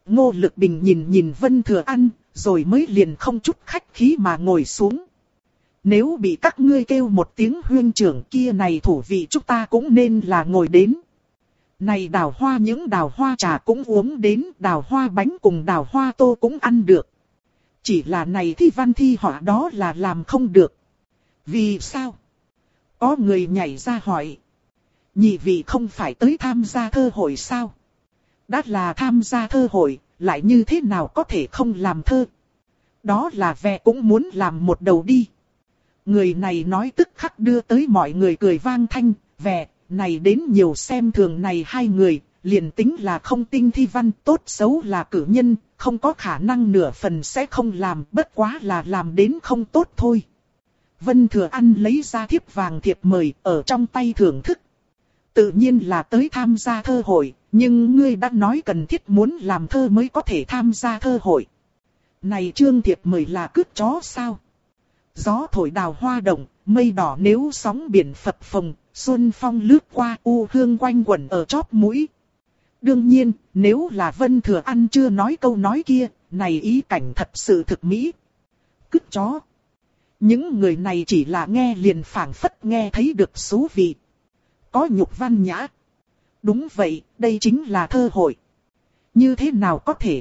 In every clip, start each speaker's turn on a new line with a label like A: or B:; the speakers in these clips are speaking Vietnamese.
A: Ngô Lực Bình nhìn nhìn Vân Thừa An, rồi mới liền không chút khách khí mà ngồi xuống. Nếu bị các ngươi kêu một tiếng huynh trưởng kia này thủ vị chúng ta cũng nên là ngồi đến. Này đào hoa những đào hoa trà cũng uống đến, đào hoa bánh cùng đào hoa tô cũng ăn được. Chỉ là này thi văn thi họa đó là làm không được. Vì sao? Có người nhảy ra hỏi. Nhị vị không phải tới tham gia thơ hội sao? Đã là tham gia thơ hội, lại như thế nào có thể không làm thơ? Đó là vẻ cũng muốn làm một đầu đi. Người này nói tức khắc đưa tới mọi người cười vang thanh, vẻ này đến nhiều xem thường này hai người, liền tính là không tinh thi văn tốt xấu là cử nhân, không có khả năng nửa phần sẽ không làm, bất quá là làm đến không tốt thôi. Vân Thừa An lấy ra thiếp vàng thiệp mời ở trong tay thưởng thức. Tự nhiên là tới tham gia thơ hội, nhưng ngươi đã nói cần thiết muốn làm thơ mới có thể tham gia thơ hội. Này trương thiệp mời là cướp chó sao? Gió thổi đào hoa động, mây đỏ nếu sóng biển phập phồng, xuân phong lướt qua u hương quanh quẩn ở chóp mũi. Đương nhiên, nếu là Vân Thừa An chưa nói câu nói kia, này ý cảnh thật sự thực mỹ. Cướp chó. Những người này chỉ là nghe liền phảng phất nghe thấy được xú vị. Có nhục văn nhã. Đúng vậy, đây chính là thơ hội. Như thế nào có thể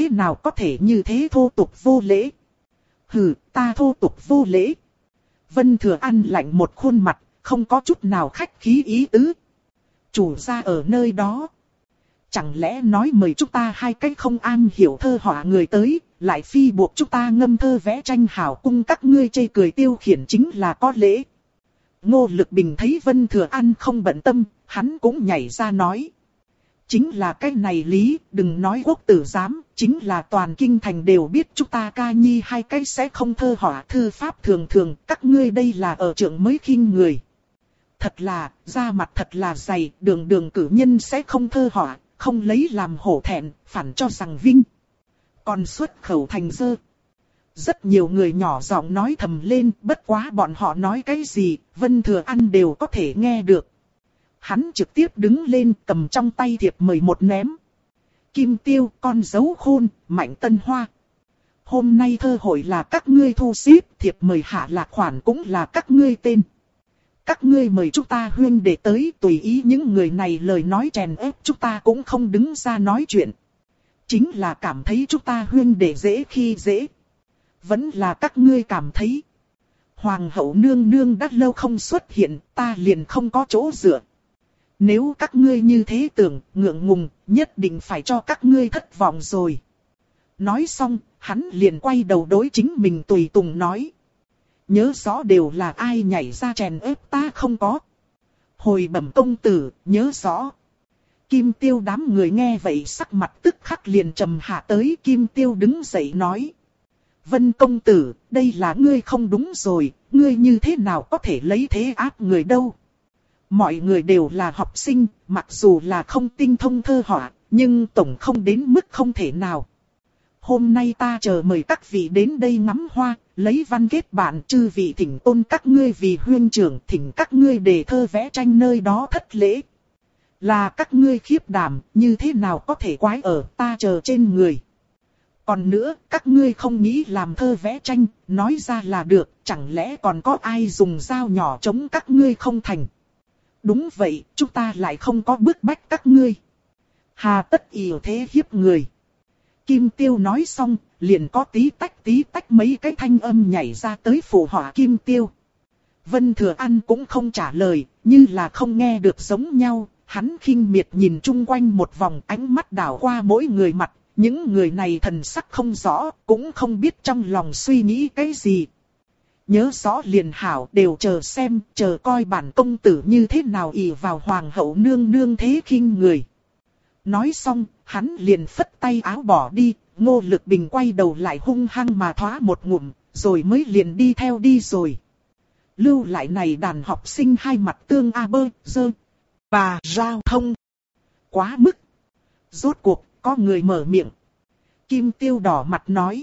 A: như thế thô tục vô lễ. Hừ, ta thô tục vô lễ. Vân Thừa An lạnh một khuôn mặt, không có chút nào khách khí ý tứ. Chủ gia ở nơi đó. Chẳng lẽ nói mời chúng ta hai cái không an hiểu thơ họa người tới, lại phi buộc chúng ta ngâm thơ vẽ tranh hảo cung các ngươi chê cười tiêu khiển chính là có lễ. Ngô Lực Bình thấy Vân Thừa An không bận tâm, hắn cũng nhảy ra nói. Chính là cái này lý, đừng nói quốc tử giám, chính là toàn kinh thành đều biết chúng ta ca nhi hai cái sẽ không thơ họa thư pháp thường thường, các ngươi đây là ở trưởng mới khinh người. Thật là, da mặt thật là dày, đường đường cử nhân sẽ không thơ họa, không lấy làm hổ thẹn, phản cho rằng vinh. Còn xuất khẩu thành dơ. Rất nhiều người nhỏ giọng nói thầm lên, bất quá bọn họ nói cái gì, Vân Thừa An đều có thể nghe được. Hắn trực tiếp đứng lên cầm trong tay thiệp mời một ném. Kim Tiêu, con dấu khôn, Mạnh Tân Hoa. Hôm nay thơ hội là các ngươi thu xếp, thiệp mời hạ lạc khoản cũng là các ngươi tên. Các ngươi mời chúng ta huyên để tới, tùy ý những người này lời nói chèn ép chúng ta cũng không đứng ra nói chuyện. Chính là cảm thấy chúng ta huyên để dễ khi dễ. Vẫn là các ngươi cảm thấy. Hoàng hậu nương nương đã lâu không xuất hiện, ta liền không có chỗ dựa. Nếu các ngươi như thế tưởng, ngượng ngùng, nhất định phải cho các ngươi thất vọng rồi. Nói xong, hắn liền quay đầu đối chính mình tùy tùng nói. Nhớ rõ đều là ai nhảy ra chèn ép ta không có. Hồi bẩm công tử, nhớ rõ. Kim Tiêu đám người nghe vậy sắc mặt tức khắc liền trầm hạ tới. Kim Tiêu đứng dậy nói. Vân công tử, đây là ngươi không đúng rồi, ngươi như thế nào có thể lấy thế áp người đâu. Mọi người đều là học sinh, mặc dù là không tinh thông thơ họa, nhưng tổng không đến mức không thể nào. Hôm nay ta chờ mời các vị đến đây ngắm hoa, lấy văn kết bạn chư vị thỉnh tôn các ngươi vì huyên trưởng, thỉnh các ngươi để thơ vẽ tranh nơi đó thất lễ. Là các ngươi khiếp đảm, như thế nào có thể quái ở ta chờ trên người. Còn nữa, các ngươi không nghĩ làm thơ vẽ tranh, nói ra là được, chẳng lẽ còn có ai dùng dao nhỏ chống các ngươi không thành. Đúng vậy, chúng ta lại không có bức bách các ngươi. Hà tất ỷ thế hiếp người. Kim Tiêu nói xong, liền có tí tách mấy cái thanh âm nhảy ra tới phụ họa Kim Tiêu. Vân Thừa An cũng không trả lời, như là không nghe được giống nhau, hắn khinh miệt nhìn chung quanh một vòng, ánh mắt đảo qua mỗi người mặt, những người này thần sắc không rõ, cũng không biết trong lòng suy nghĩ cái gì. Nhớ rõ liền hảo, đều chờ xem, chờ coi bản công tử như thế nào ỷ vào hoàng hậu nương nương thế khinh người. Nói xong, hắn liền phất tay áo bỏ đi, Ngô Lực Bình quay đầu lại hung hăng mà thoá một ngụm, rồi mới liền đi theo đi rồi. Lưu lại này đàn học sinh hai mặt tương a bơ, dơ, và giao thông. Quá mức. Rốt cuộc, có người mở miệng. Kim Tiêu đỏ mặt nói.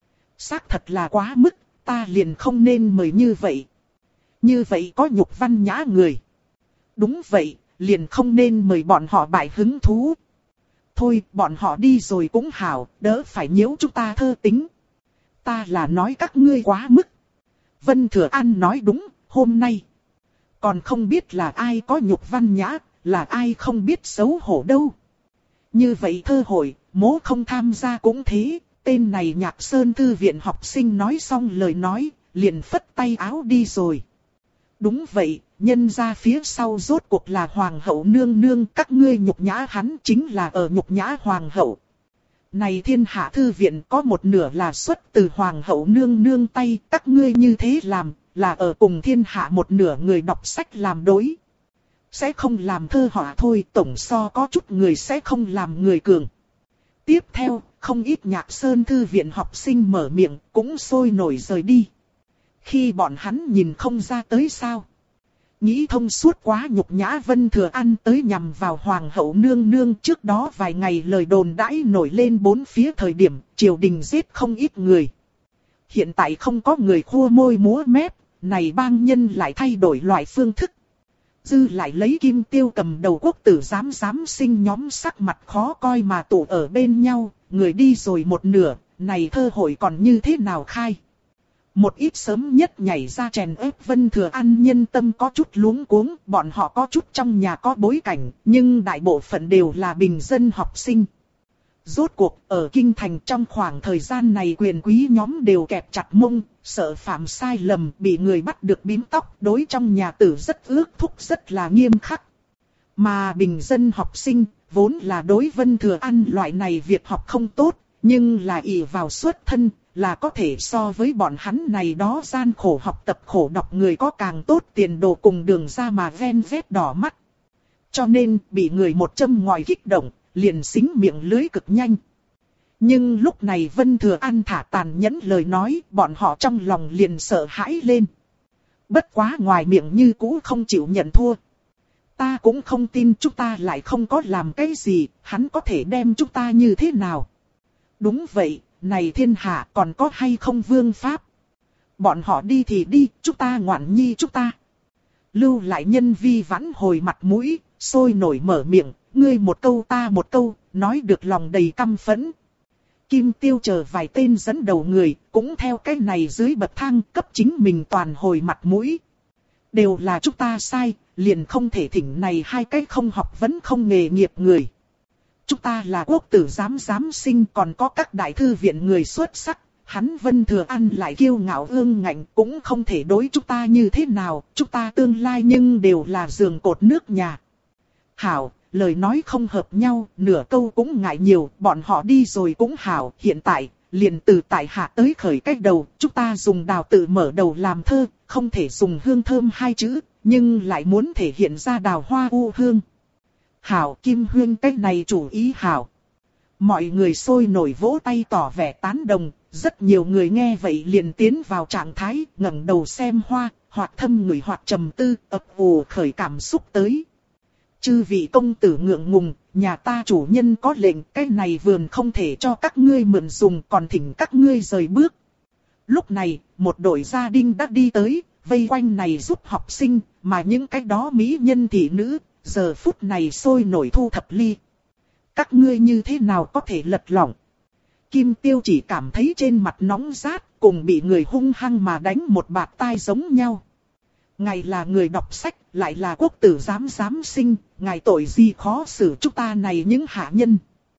A: Xác thật là quá mức, ta liền không nên mời như vậy. Như vậy có nhục văn nhã người. Đúng vậy, liền không nên mời bọn họ bại hứng thú. Thôi, bọn họ đi rồi cũng hảo, đỡ phải nhiễu chúng ta thơ tính. Ta là nói các ngươi quá mức. Vân Thừa An nói đúng, hôm nay. Còn không biết là ai có nhục văn nhã, là ai không biết xấu hổ đâu. Như vậy thơ hội, mố không tham gia cũng thế. Tên này Nhạc Sơn thư viện học sinh nói xong lời nói, liền phất tay áo đi rồi. Đúng vậy, nhân ra phía sau rốt cuộc là hoàng hậu nương nương, các ngươi nhục nhã hắn chính là ở nhục nhã hoàng hậu. Này thiên hạ thư viện có một nửa là xuất từ hoàng hậu nương nương tay, các ngươi như thế làm, là ở cùng thiên hạ một nửa người đọc sách làm đối. Sẽ không làm thơ họa thôi, tổng so có chút người sẽ không làm người cường. Tiếp theo, không ít Nhạc Sơn thư viện học sinh mở miệng, cũng sôi nổi rời đi. Khi bọn hắn nhìn không ra tới sao. Nghĩ thông suốt quá nhục nhã Vân Thừa An tới nhằm vào hoàng hậu nương nương. Trước đó vài ngày lời đồn đãi nổi lên bốn phía thời điểm, triều đình giết không ít người. Hiện tại không có người khua môi múa mép, này bang nhân lại thay đổi loại phương thức. Dư lại lấy Kim Tiêu cầm đầu quốc tử giám sinh nhóm sắc mặt khó coi mà tụ ở bên nhau, người đi rồi một nửa, này thơ hội còn như thế nào khai. Một ít sớm nhất nhảy ra chèn ép Vân Thừa An nhân tâm có chút luống cuống, bọn họ có chút trong nhà có bối cảnh, nhưng đại bộ phận đều là bình dân học sinh. Rốt cuộc, ở Kinh Thành trong khoảng thời gian này quyền quý nhóm đều kẹp chặt mông, sợ phạm sai lầm bị người bắt được bím tóc, đối trong nhà tử rất ước thúc rất là nghiêm khắc. Mà bình dân học sinh, vốn là đối Vân Thừa An loại này việc học không tốt, nhưng là ỷ vào xuất thân, là có thể so với bọn hắn này đó gian khổ học tập khổ đọc người có càng tốt tiền đồ cùng đường ra mà ven vét đỏ mắt. Cho nên, bị người một châm ngòi kích động, liền xính miệng lưới cực nhanh. Nhưng lúc này Vân Thừa An thả tàn nhẫn lời nói, bọn họ trong lòng liền sợ hãi lên. Bất quá ngoài miệng như cũ không chịu nhận thua. Ta cũng không tin chúng ta lại không có làm cái gì, hắn có thể đem chúng ta như thế nào. Đúng vậy, này thiên hạ còn có hay không vương pháp. Bọn họ đi thì đi, chúng ta ngoạn nhi chúng ta. Lưu lại nhân vi vãn hồi mặt mũi, sôi nổi mở miệng, ngươi một câu ta một câu, nói được lòng đầy căm phẫn. Kim Tiêu chờ vài tên dẫn đầu người, cũng theo cái này dưới bậc thang cấp chính mình toàn hồi mặt mũi. Đều là chúng ta sai, liền không thể thỉnh này hai cái không học vấn không nghề nghiệp người. Chúng ta là quốc tử giám sinh còn có các đại thư viện người xuất sắc, hắn Vân Thừa An lại kiêu ngạo ương ngạnh cũng không thể đối chúng ta như thế nào, chúng ta tương lai nhưng đều là giường cột nước nhà. Hảo, lời nói không hợp nhau, nửa câu cũng ngại nhiều, bọn họ đi rồi cũng hảo, hiện tại, liền từ tại hạ tới khởi cách đầu, chúng ta dùng đào tự mở đầu làm thơ, không thể dùng hương thơm hai chữ, nhưng lại muốn thể hiện ra đào hoa u hương. Hảo Kim Huyên cách này chủ ý hảo. Mọi người sôi nổi vỗ tay tỏ vẻ tán đồng, rất nhiều người nghe vậy liền tiến vào trạng thái, ngẩng đầu xem hoa, hoặc thâm người hoặc trầm tư, ấp ủ khởi cảm xúc tới. Chư vị công tử ngượng ngùng, nhà ta chủ nhân có lệnh, cái này vườn không thể cho các ngươi mượn dùng, còn thỉnh các ngươi rời bước. Lúc này, một đội gia đình đã đi tới, vây quanh này giúp học sinh, mà những cái đó mỹ nhân thị nữ, giờ phút này sôi nổi thu thập ly. Các ngươi như thế nào có thể lật lỏng? Kim Tiêu chỉ cảm thấy trên mặt nóng rát, cùng bị người hung hăng mà đánh một bạt tai giống nhau. Ngài là người đọc sách, lại là quốc tử giám sinh, ngài tội gì khó xử chúng ta này những hạ nhân.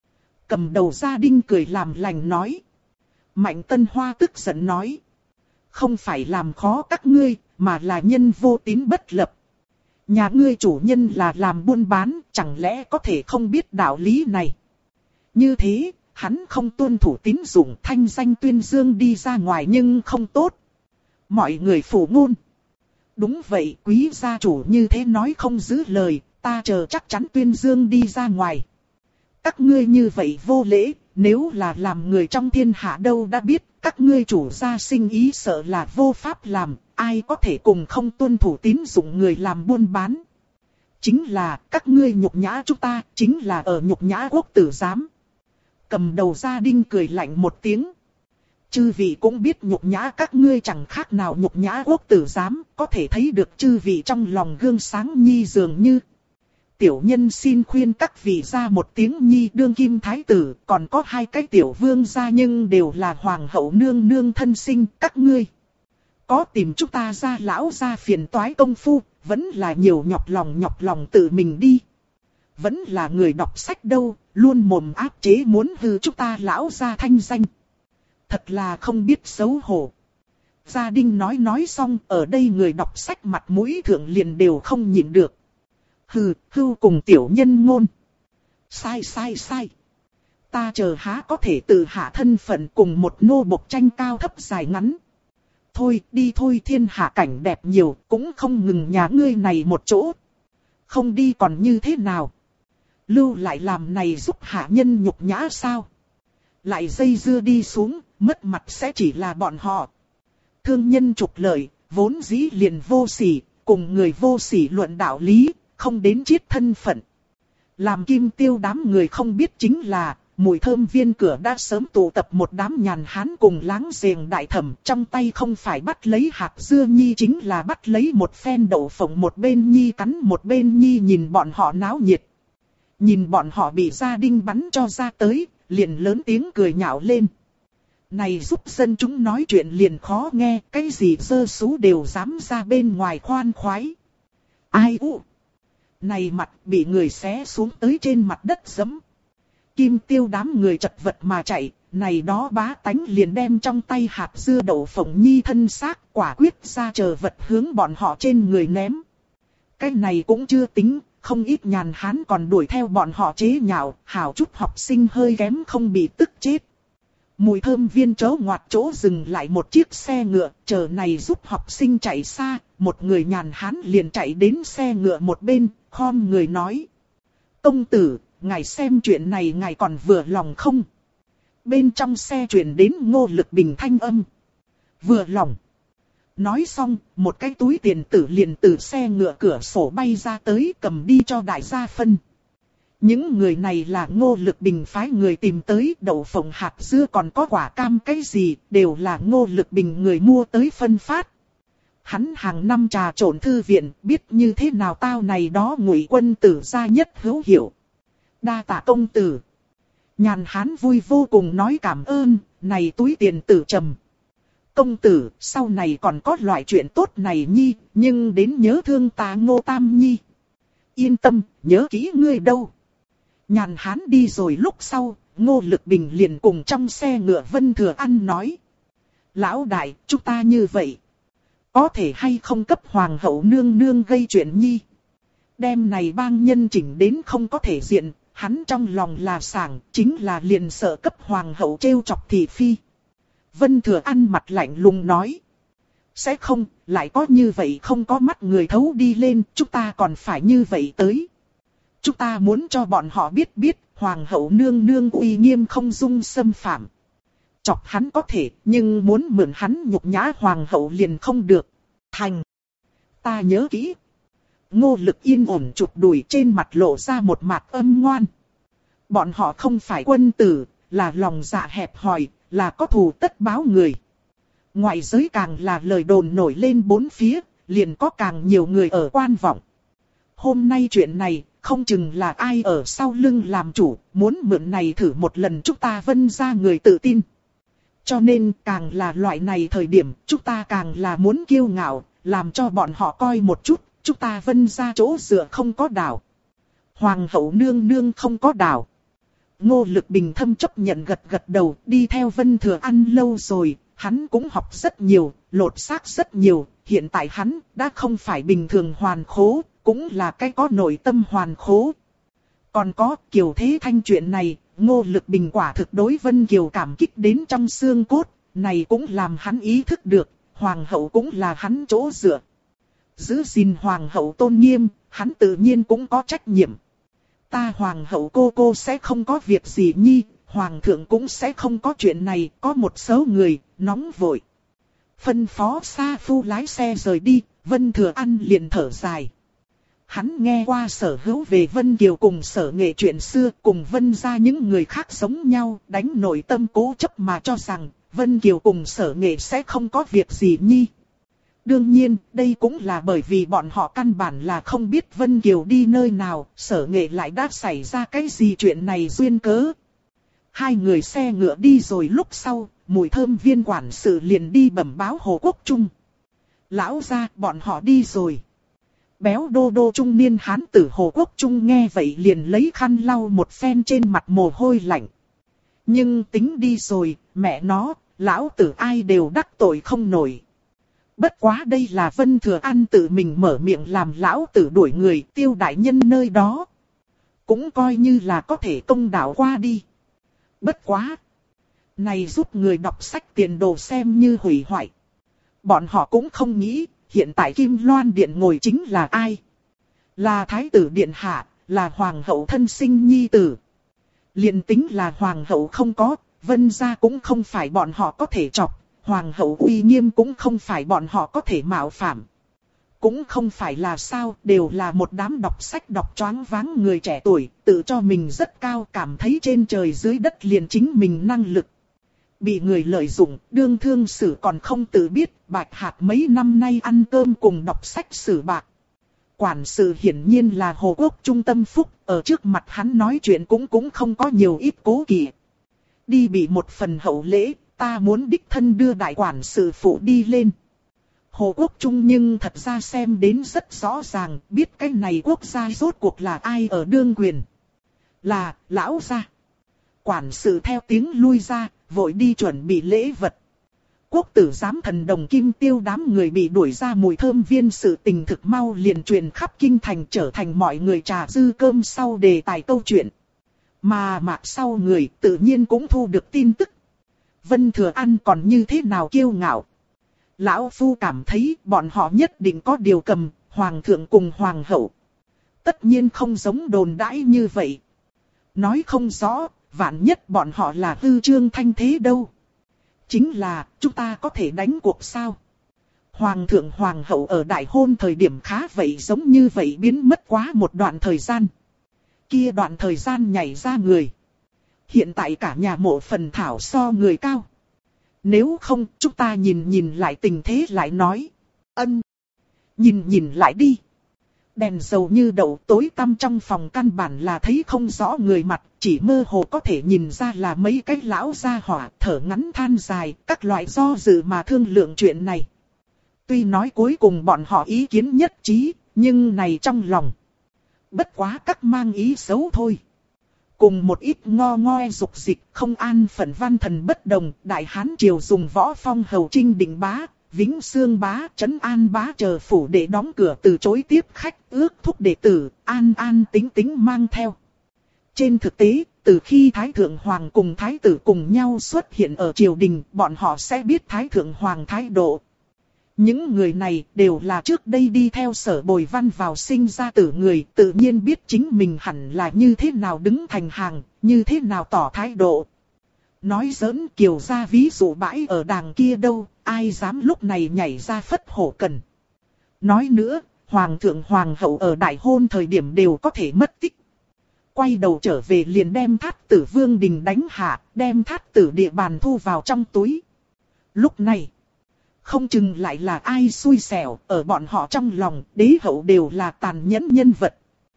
A: Cầm đầu gia đình cười làm lành nói. Mạnh Tân Hoa tức giận nói. Không phải làm khó các ngươi, mà là nhân vô tín bất lập. Nhà ngươi chủ nhân là làm buôn bán, chẳng lẽ có thể không biết đạo lý này. Như thế, hắn không tuân thủ tín dụng thanh danh tuyên dương đi ra ngoài nhưng không tốt. Mọi người phủ ngôn. Đúng vậy, quý gia chủ như thế nói không giữ lời, ta chờ chắc chắn tuyên dương đi ra ngoài. Các ngươi như vậy vô lễ, nếu là làm người trong thiên hạ đâu đã biết, các ngươi chủ gia sinh ý sợ là vô pháp làm, ai có thể cùng không tuân thủ tín dụng người làm buôn bán. Chính là các ngươi nhục nhã chúng ta, chính là ở nhục nhã quốc tử giám. Cầm đầu gia đình cười lạnh một tiếng. Chư vị cũng biết nhục nhã các ngươi chẳng khác nào nhục nhã quốc tử giám, có thể thấy được chư vị trong lòng gương sáng nhi dường như. Tiểu nhân xin khuyên các vị ra một tiếng nhi đương kim thái tử, còn có 2 cái tiểu vương gia nhưng đều là hoàng hậu nương nương thân sinh, các ngươi. Có tìm chúng ta ra lão ra phiền toái công phu, vẫn là nhiều nhọc lòng tự mình đi. Vẫn là người đọc sách đâu, luôn mồm áp chế muốn hư chúng ta lão ra thanh danh. Thật là không biết xấu hổ. Gia Đinh nói xong, ở đây người đọc sách mặt mũi thượng liền đều không nhịn được. Hưu cùng tiểu nhân ngôn. Sai. Ta chờ há có thể tự hạ thân phận cùng một nô bộc tranh cao thấp dài ngắn. Thôi đi thôi, thiên hạ cảnh đẹp nhiều, cũng không ngừng nhà ngươi này một chỗ. Không đi còn như thế nào? Lưu lại làm này giúp hạ nhân nhục nhã sao? Lại dây dưa đi xuống, mất mặt sẽ chỉ là bọn họ. Thương nhân trục lợi, vốn dĩ liền vô sỉ, cùng người vô sỉ luận đạo lý, không đến chiết thân phận. Làm Kim Tiêu đám người không biết chính là, mùi thơm viên cửa đã sớm tụ tập một đám nhàn hán cùng láng giềng đại thẩm, trong tay không phải bắt lấy hạt dưa nhi chính là bắt lấy một phen đậu phộng, một bên nhi cắn một bên nhi nhìn bọn họ náo nhiệt. Nhìn bọn họ bị Gia Đinh bắn cho ra tới, liền lớn tiếng cười nhạo lên. Này giúp dân chúng nói chuyện liền khó nghe, cái gì dơ sú đều dám ra bên ngoài khoan khoái. Ai u? Này mặt bị người xé xuống tới trên mặt đất giẫm. Kim Tiêu đám người chật vật mà chạy, này đó bá tánh liền đem trong tay hạt dưa đậu phộng nhi thân xác quả quyết ra chờ vật hướng bọn họ trên người ném. Cái này cũng chưa tính, không ít nhàn hán còn đuổi theo bọn họ chế nhạo, hảo chút học sinh hơi kém không bị tức chết. Mùi thơm viên chớ ngoặt chỗ dừng lại một chiếc xe ngựa, chờ này giúp học sinh chạy xa, một người nhàn hán liền chạy đến xe ngựa một bên, khom người nói. Công tử, ngài xem chuyện này ngài còn vừa lòng không? Bên trong xe truyền đến Ngô Lực Bình thanh âm. Vừa lòng. Nói xong, một cái túi tiền tử liền từ xe ngựa cửa sổ bay ra tới cầm đi cho đại gia phân. Những người này là Ngô Lực Bình phái người tìm tới, đậu phộng hạt dưa còn có quả cam cái gì, đều là Ngô Lực Bình người mua tới phân phát. Hắn hàng năm trà trộn thư viện, biết như thế nào tao này đó Ngụy quân tử gia nhất hữu hiệu. Đa tạ công tử. Nhàn hán vui vô cùng nói cảm ơn, này túi tiền tử trầm. Công tử, sau này còn có loại chuyện tốt này nhi, nhưng đến nhớ thương ta Ngô Tam nhi. Yên tâm, nhớ kỹ ngươi đâu. Nhàn hán đi rồi lúc sau, Ngô Lực Bình liền cùng trong xe ngựa Vân Thừa Ăn nói. Lão đại, chúng ta như vậy. Có thể hay không cấp hoàng hậu nương nương gây chuyện nhi. Đêm này bang nhân chỉnh đến không có thể diện, hắn trong lòng là sảng, chính là liền sợ cấp hoàng hậu trêu chọc thị phi. Vân Thừa Ăn mặt lạnh lùng nói. Sẽ không, lại có như vậy không có mắt người thấu đi lên, chúng ta còn phải như vậy tới. Chúng ta muốn cho bọn họ biết hoàng hậu nương nương uy nghiêm không dung xâm phạm. Chọc hắn có thể, nhưng muốn mượn hắn nhục nhã hoàng hậu liền không được. Thành. Ta nhớ kỹ. Ngô Lực yên ổn chụp đùi trên mặt lộ ra một mặt âm ngoan. Bọn họ không phải quân tử, là lòng dạ hẹp hòi, là có thù tất báo người. Ngoại giới càng là lời đồn nổi lên bốn phía, liền có càng nhiều người ở quan vọng. Hôm nay chuyện này, không chừng là ai ở sau lưng làm chủ, muốn mượn này thử một lần chúng ta Vân ra người tự tin. Cho nên càng là loại này thời điểm, chúng ta càng là muốn kiêu ngạo, làm cho bọn họ coi một chút, chúng ta Vân ra chỗ dựa không có đảo. Hoàng hậu nương nương không có đảo. Ngô Lực Bình thâm chấp nhận gật đầu, đi theo Vân Thừa Ăn lâu rồi, hắn cũng học rất nhiều, lột xác rất nhiều, hiện tại hắn đã không phải bình thường hoàn khố, cũng là cái có nội tâm hoàn khố. Còn có Kiều Thế Thanh chuyện này, Ngô Lực Bình quả thực đối Vân Kiều cảm kích đến trong xương cốt, này cũng làm hắn ý thức được, hoàng hậu cũng là hắn chỗ dựa. Giữ gìn hoàng hậu tôn nghiêm, hắn tự nhiên cũng có trách nhiệm. Ta hoàng hậu cô sẽ không có việc gì nhi, hoàng thượng cũng sẽ không có chuyện này, có một số người, nóng vội. Phân phó Sa Phu lái xe rời đi, Vân Thừa Ăn liền thở dài. Hắn nghe qua Sở Hữu về Vân Kiều cùng Sở Nghệ chuyện xưa, cùng Vân ra những người khác giống nhau, đánh nội tâm cố chấp mà cho rằng Vân Kiều cùng Sở Nghệ sẽ không có việc gì nhi. Đương nhiên, đây cũng là bởi vì bọn họ căn bản là không biết Vân Kiều đi nơi nào, Sở Nghệ lại đã xảy ra cái gì chuyện này duyên cớ. Hai người xe ngựa đi rồi lúc sau, Mùi Thơm Viên quản sự liền đi bẩm báo Hồ Quốc Trung. Lão gia, bọn họ đi rồi. Béo đô đô trung niên hán tử Hồ Quốc Trung nghe vậy liền lấy khăn lau một phen trên mặt mồ hôi lạnh. Nhưng tính đi rồi, mẹ nó, lão tử ai đều đắc tội không nổi. Bất quá đây là Vân Thừa An tự mình mở miệng làm lão tử đuổi người Tiêu đại nhân nơi đó. Cũng coi như là có thể công đạo qua đi. Bất quá. Này giúp người đọc sách tiền đồ xem như hủy hoại. Bọn họ cũng không nghĩ, hiện tại Kim Loan Điện ngồi chính là ai? Là Thái tử Điện Hạ, là Hoàng hậu thân sinh nhi tử. Liền tính là Hoàng hậu không có, Vân gia cũng không phải bọn họ có thể chọc. Hoàng hậu uy nghiêm cũng không phải bọn họ có thể mạo phạm. Cũng không phải là sao, đều là một đám đọc sách đọc choáng váng người trẻ tuổi, tự cho mình rất cao, cảm thấy trên trời dưới đất liền chính mình năng lực. Bị người lợi dụng, đương thương xử còn không tự biết, Bạch Hạc mấy năm nay ăn cơm cùng đọc sách xử bạc. Quản sự hiển nhiên là Hồ Quốc Trung tâm phúc, ở trước mặt hắn nói chuyện cũng không có nhiều ít cố kỵ. Đi bị một phần hậu lễ, ta muốn đích thân đưa đại quản sự phụ đi lên. Hồ Quốc Trung nhưng thật ra xem đến rất rõ ràng, biết cái này quốc gia rốt cuộc là ai ở đương quyền. Là, lão gia. Quản sự theo tiếng lui ra, vội đi chuẩn bị lễ vật. Quốc tử giám thần đồng Kim Tiêu đám người bị đuổi ra Mùi Thơm Viên sự tình thực mau liền truyền khắp kinh thành, trở thành mọi người trà dư cơm sau đề tài câu chuyện. Mà mạc sau người tự nhiên cũng thu được tin tức. Vân Thừa An còn như thế nào kiêu ngạo. Lão Phu cảm thấy bọn họ nhất định có điều cầm, Hoàng thượng cùng Hoàng hậu. Tất nhiên không giống đồn đãi như vậy. Nói không rõ, vạn nhất bọn họ là hư trương thanh thế đâu. Chính là, chúng ta có thể đánh cuộc sao? Hoàng thượng Hoàng hậu ở đại hôn thời điểm khá vậy giống như vậy biến mất quá một đoạn thời gian. Kia đoạn thời gian nhảy ra người. Hiện tại cả nhà mộ phần thảo so người cao. Nếu không, chúng ta nhìn lại tình thế lại nói. Ân. Nhìn lại đi. Đèn dầu như đậu tối tăm trong phòng căn bản là thấy không rõ người mặt, chỉ mơ hồ có thể nhìn ra là mấy cái lão gia hỏa thở ngắn than dài, các loại do dự mà thương lượng chuyện này. Tuy nói cuối cùng bọn họ ý kiến nhất trí, nhưng này trong lòng. Bất quá các mang ý xấu thôi. Cùng một ít ngo ngoe dục dịch không an phận văn thần bất đồng, Đại Hán triều dùng Võ Phong hầu Trinh Định bá, Vĩnh Xương bá, Trấn An bá chờ phủ để đóng cửa từ chối tiếp khách, ước thúc đệ tử, an tính mang theo. Trên thực tế, từ khi Thái Thượng Hoàng cùng Thái tử cùng nhau xuất hiện ở triều đình, bọn họ sẽ biết Thái Thượng Hoàng thái độ. Những người này đều là trước đây đi theo Sở Bồi Văn vào sinh ra tử người, tự nhiên biết chính mình hẳn là như thế nào đứng thành hàng, như thế nào tỏ thái độ. Nói giỡn Kiều ra ví dụ bãi ở đàng kia đâu, ai dám lúc này nhảy ra phất hổ cần. Nói nữa, Hoàng thượng Hoàng hậu ở đại hôn thời điểm đều có thể mất tích. Quay đầu trở về liền đem Thát Tử Vương Đình đánh hạ, đem Thát Tử địa bàn thu vào trong túi. Lúc này, không chừng lại là ai xui xẻo, ở bọn họ trong lòng, đế hậu đều là tàn nhẫn nhân vật.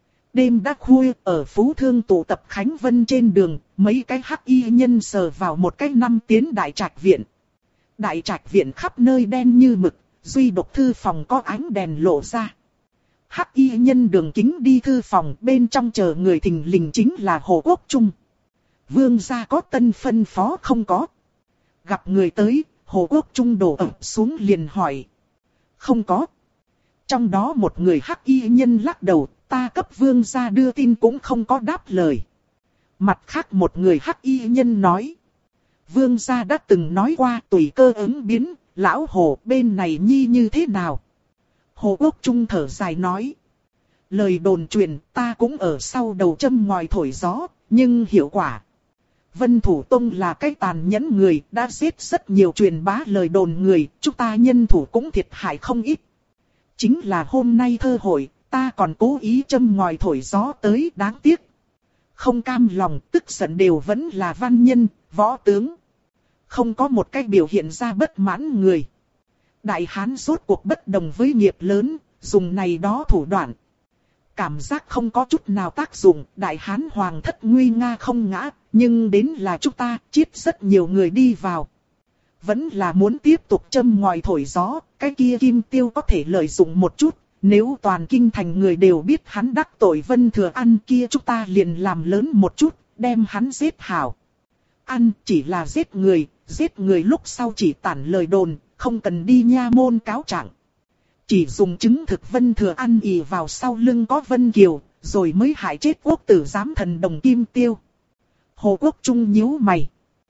A: Đêm đã khuya, ở Phú Thương tụ tập Khánh Vân trên đường, mấy cái hắc y nhân sờ vào một cái năm tiến đại trạch viện. Đại trạch viện khắp nơi đen như mực, duy độc thư phòng có ánh đèn lộ ra. Hắc y nhân đường kính đi thư phòng, bên trong chờ người thình lình chính là Hồ Quốc Trung. Vương gia có tân phân phó không có? Gặp người tới, Hồ Quốc Trung đổ ập xuống liền hỏi. Không có. Trong đó một người hắc y nhân lắc đầu, ta cấp vương gia đưa tin cũng không có đáp lời. Mặt khác một người hắc y nhân nói. Vương gia đã từng nói qua tùy cơ ứng biến, lão Hồ bên này nhi như thế nào? Hồ Quốc Trung thở dài nói. Lời đồn truyền ta cũng ở sau đầu châm ngòi thổi gió, nhưng hiệu quả. Vân Thủ Tông là cái tàn nhẫn người, đã giết rất nhiều truyền bá lời đồn người, chúng ta nhân thủ cũng thiệt hại không ít. Chính là hôm nay thơ hội, ta còn cố ý châm ngòi thổi gió tới, đáng tiếc. Không cam lòng, tức giận đều vẫn là văn nhân, võ tướng. Không có một cách biểu hiện ra bất mãn người. Đại hán rốt cuộc bất đồng với nghiệp lớn, dùng này đó thủ đoạn. Cảm giác không có chút nào tác dụng, đại hán hoàng thất nguy nga không ngã, nhưng đến là chúng ta giết rất nhiều người đi vào. Vẫn là muốn tiếp tục châm ngòi thổi gió, cái kia Kim Tiêu có thể lợi dụng một chút. Nếu toàn kinh thành người đều biết hắn đắc tội Vân Thừa An kia, chúng ta liền làm lớn một chút, đem hắn giết hảo. Ăn chỉ là giết người lúc sau chỉ tản lời đồn, không cần đi nha môn cáo trạng. Chỉ dùng chứng thực Vân Thừa An ỷ vào sau lưng có Vân Kiều, rồi mới hại chết quốc tử giám thần đồng Kim Tiêu. Hồ Quốc Trung nhíu mày.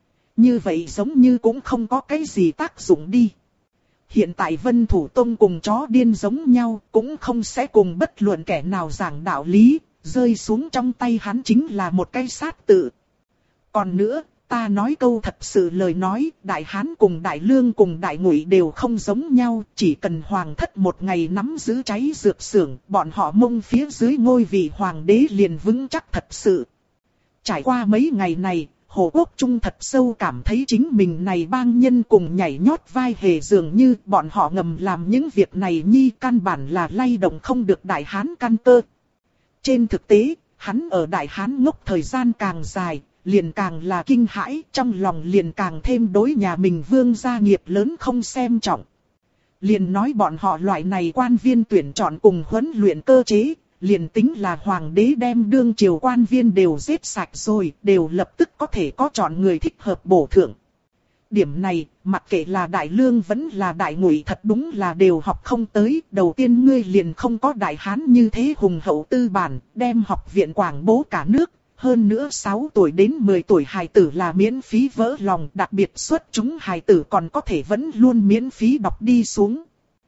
A: Như vậy giống như cũng không có cái gì tác dụng đi. Hiện tại Vân Thủ Tông cùng chó điên giống nhau, cũng không sẽ cùng bất luận kẻ nào giảng đạo lý, rơi xuống trong tay hắn chính là một cái sát tự. Còn nữa, ta nói câu thật sự lời nói, Đại Hán cùng Đại Lương cùng Đại Ngụy đều không giống nhau, chỉ cần hoàng thất một ngày nắm giữ cháy dược xưởng, bọn họ mông phía dưới ngôi vị hoàng đế liền vững chắc thật sự. Trải qua mấy ngày này, Hồ Quốc Trung thật sâu cảm thấy chính mình này bang nhân cùng nhảy nhót vai hề dường như bọn họ ngầm làm những việc này nhi căn bản là lay động không được Đại Hán căn cơ. Trên thực tế, hắn ở Đại Hán ngốc thời gian càng dài, liền càng là kinh hãi, trong lòng liền càng thêm đối nhà mình vương gia nghiệp lớn không xem trọng. Liền nói bọn họ loại này quan viên tuyển chọn cùng huấn luyện cơ chế, liền tính là hoàng đế đem đương triều quan viên đều giết sạch rồi, đều lập tức có thể có chọn người thích hợp bổ thưởng. Điểm này, mặc kệ là Đại Lương vẫn là Đại Ngụy thật đúng là đều học không tới. Đầu tiên ngươi liền không có Đại Hán như thế hùng hậu tư bản, đem học viện quảng bố cả nước. Hơn nữa 6 tuổi đến 10 tuổi hài tử là miễn phí vỡ lòng, đặc biệt xuất chúng hài tử còn có thể vẫn luôn miễn phí đọc đi xuống.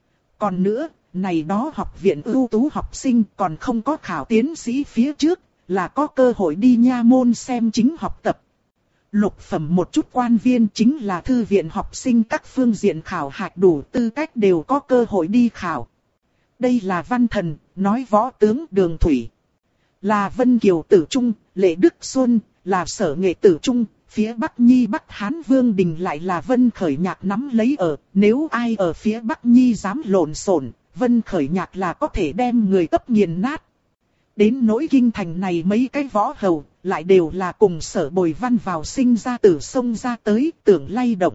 A: Còn nữa, này đó học viện ưu tú học sinh còn không có khảo tiến sĩ phía trước, là có cơ hội đi nha môn xem chính học tập. Lục phẩm một chút quan viên chính là thư viện học sinh các phương diện khảo hạch đủ tư cách đều có cơ hội đi khảo. Đây là Văn Thần, nói võ tướng Đường Thủy. Là Vân Kiều Tử Trung, Lệ Đức Xuân, là Sở Nghệ Tử Trung, phía Bắc Nhi Bắc Hán Vương Đình lại là Vân Khởi Nhạc nắm lấy ở. Nếu ai ở phía Bắc Nhi dám lộn xộn, Vân Khởi Nhạc là có thể đem người cấp nghiền nát. Đến nỗi kinh thành này mấy cái võ hầu, lại đều là cùng Sở Bồi Văn vào sinh ra tử sông ra tới, tưởng lay động.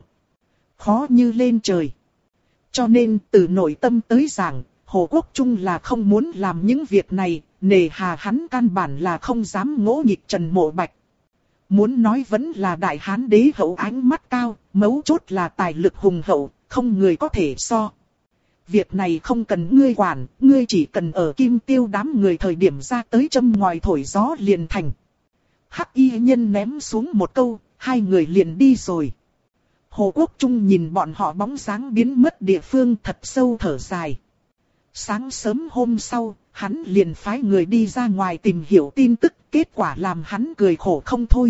A: Khó như lên trời. Cho nên từ nội tâm tới giảng, Hồ Quốc Trung là không muốn làm những việc này, nề hà hắn căn bản là không dám ngỗ nghịch Trần Mộ Bạch. Muốn nói vẫn là Đại Hán đế hậu ánh mắt cao, mấu chốt là tài lực hùng hậu, không người có thể so. Việc này không cần ngươi quản, ngươi chỉ cần ở Kim Tiêu đám người thời điểm ra tới châm ngòi thổi gió liền thành. Hắc y nhân ném xuống một câu, hai người liền đi rồi. Hồ Quốc Trung nhìn bọn họ bóng dáng biến mất địa phương thật sâu thở dài. Sáng sớm hôm sau, hắn liền phái người đi ra ngoài tìm hiểu tin tức, kết quả làm hắn cười khổ không thôi.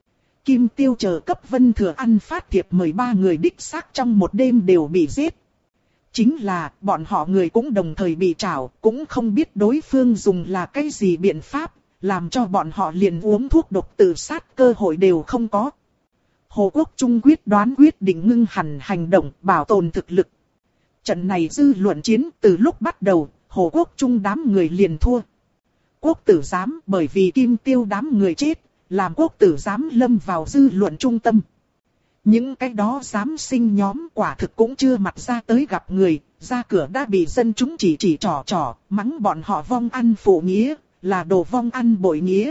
A: Kim Tiêu chờ cấp Vân Thừa An phát thiệp mời 3 người đích xác trong một đêm đều bị giết. Chính là, bọn họ người cũng đồng thời bị trảo, cũng không biết đối phương dùng là cái gì biện pháp, làm cho bọn họ liền uống thuốc độc tự sát cơ hội đều không có. Hồ Quốc Trung quyết định ngưng hẳn hành động, bảo tồn thực lực. Trận này dư luận chiến từ lúc bắt đầu, Hồ Quốc Trung đám người liền thua. Quốc tử giám bởi vì Kim Tiêu đám người chết, làm quốc tử giám lâm vào dư luận trung tâm. Những cái đó giám sinh nhóm quả thực cũng chưa mặt ra tới gặp người, ra cửa đã bị dân chúng chỉ trỏ, mắng bọn họ vong ăn phụ nghĩa, là đồ vong ăn bội nghĩa.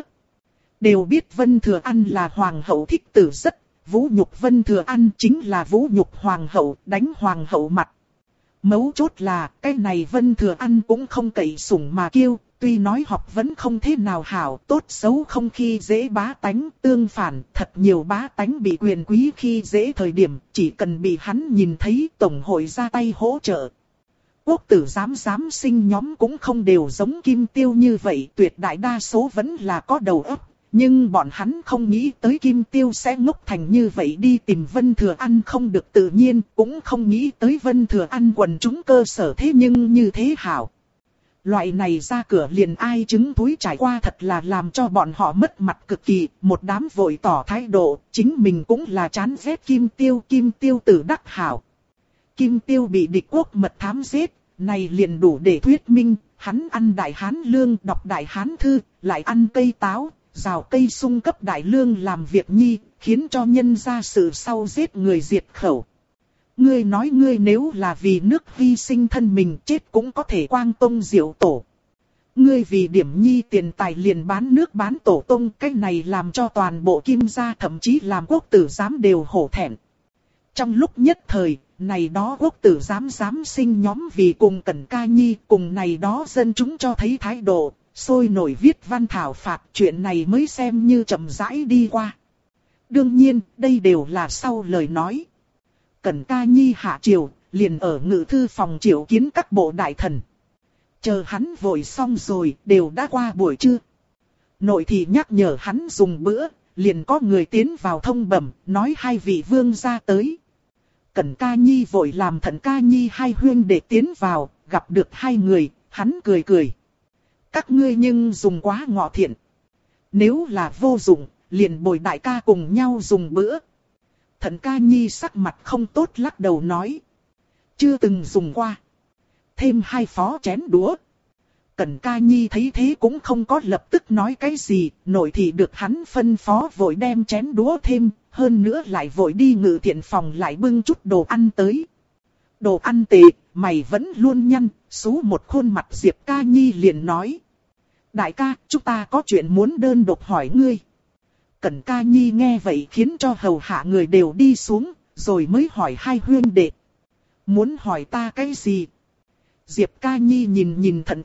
A: Đều biết Vân Thừa An là hoàng hậu thích tử rất, vũ nhục Vân Thừa An chính là vũ nhục hoàng hậu, đánh hoàng hậu mặt. Mấu chốt là, cái này Vân Thừa An cũng không cậy sủng mà kiêu, tuy nói học vẫn không thế nào hảo, tốt xấu không khi dễ bá tánh, tương phản, thật nhiều bá tánh bị quyền quý khi dễ thời điểm, chỉ cần bị hắn nhìn thấy tổng hội ra tay hỗ trợ. Quốc tử giám sinh nhóm cũng không đều giống Kim Tiêu như vậy, tuyệt đại đa số vẫn là có đầu óc. Nhưng bọn hắn không nghĩ tới Kim Tiêu sẽ ngốc thành như vậy đi tìm Vân Thừa An không được tự nhiên, cũng không nghĩ tới Vân Thừa An quần chúng cơ sở thế nhưng như thế hảo. Loại này ra cửa liền ai trứng túi trải qua thật là làm cho bọn họ mất mặt cực kỳ, một đám vội tỏ thái độ, chính mình cũng là chán ghét Kim Tiêu tử đắc hảo. Kim Tiêu bị địch quốc mật thám giết, này liền đủ để thuyết minh, hắn ăn Đại Hán lương, đọc Đại Hán thư, lại ăn cây táo, rào cây sung cấp đại lương làm việc nhi, khiến cho nhân ra sự sau giết người diệt khẩu. Ngươi nói ngươi nếu là vì nước hy sinh thân mình chết cũng có thể quang tông diệu tổ. Ngươi vì điểm nhi tiền tài liền bán nước bán tổ tông, cái này làm cho toàn bộ Kim gia thậm chí làm quốc tử giám đều hổ thẹn. Trong lúc nhất thời, này đó quốc tử giám sinh nhóm vì cùng Cẩn Ca Nhi cùng này đó dân chúng cho thấy thái độ, sôi nổi viết văn thảo phạt, chuyện này mới xem như chậm rãi đi qua. Đương nhiên, đây đều là sau lời nói. Cẩn Ca Nhi hạ triều, liền ở ngự thư phòng triệu kiến các bộ đại thần. Chờ hắn vội xong rồi, đều đã qua buổi trưa. Nội thị nhắc nhở hắn dùng bữa, liền có người tiến vào thông bẩm, nói hai vị vương gia tới. Cẩn Ca Nhi vội làm Thận Ca Nhi hai huynh để tiến vào, gặp được hai người, hắn cười cười. Các ngươi nhưng dùng quá ngọ thiện. Nếu là vô dụng, liền bồi đại ca cùng nhau dùng bữa. Thận Ca Nhi sắc mặt không tốt lắc đầu nói. Chưa từng dùng qua. Thêm hai phó chén đũa. Cẩn Ca Nhi thấy thế cũng không có lập tức nói cái gì, nội thị được hắn phân phó vội đem chén đũa thêm, hơn nữa lại vội đi ngự thiện phòng lại bưng chút đồ ăn tới. Đồ ăn tệ, mày vẫn luôn nhăn, xú một khuôn mặt Diệp Ca Nhi liền nói. Đại ca, chúng ta có chuyện muốn đơn độc hỏi ngươi. Cẩn Ca Nhi nghe vậy khiến cho hầu hạ người đều đi xuống, rồi mới hỏi hai huynh đệ. Muốn hỏi ta cái gì? Diệp Ca Nhi nhìn Thận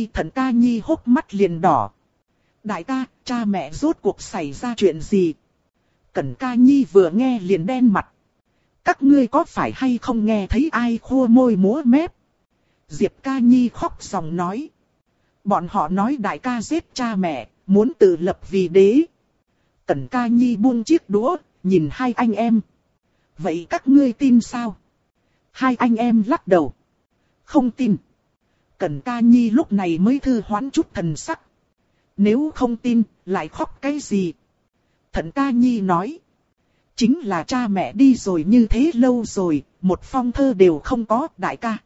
A: Ca Nhi hốc mắt liền đỏ. Đại ca, cha mẹ rốt cuộc xảy ra chuyện gì? Cẩn Ca Nhi vừa nghe liền đen mặt. Các ngươi có phải hay không nghe thấy ai khua môi múa mép? Diệp Ca Nhi khóc ròng nói. Bọn họ nói đại ca giết cha mẹ, muốn tự lập vì đế. Cẩn Ca Nhi buông chiếc đũa, nhìn hai anh em. Vậy các ngươi tin sao? Hai anh em lắc đầu. Không tin. Cẩn Ca Nhi lúc này mới thư hoán chút thần sắc. Nếu không tin, lại khóc cái gì? Thận Ca Nhi nói. Chính là cha mẹ đi rồi như thế lâu rồi, một phong thơ đều không có, đại ca.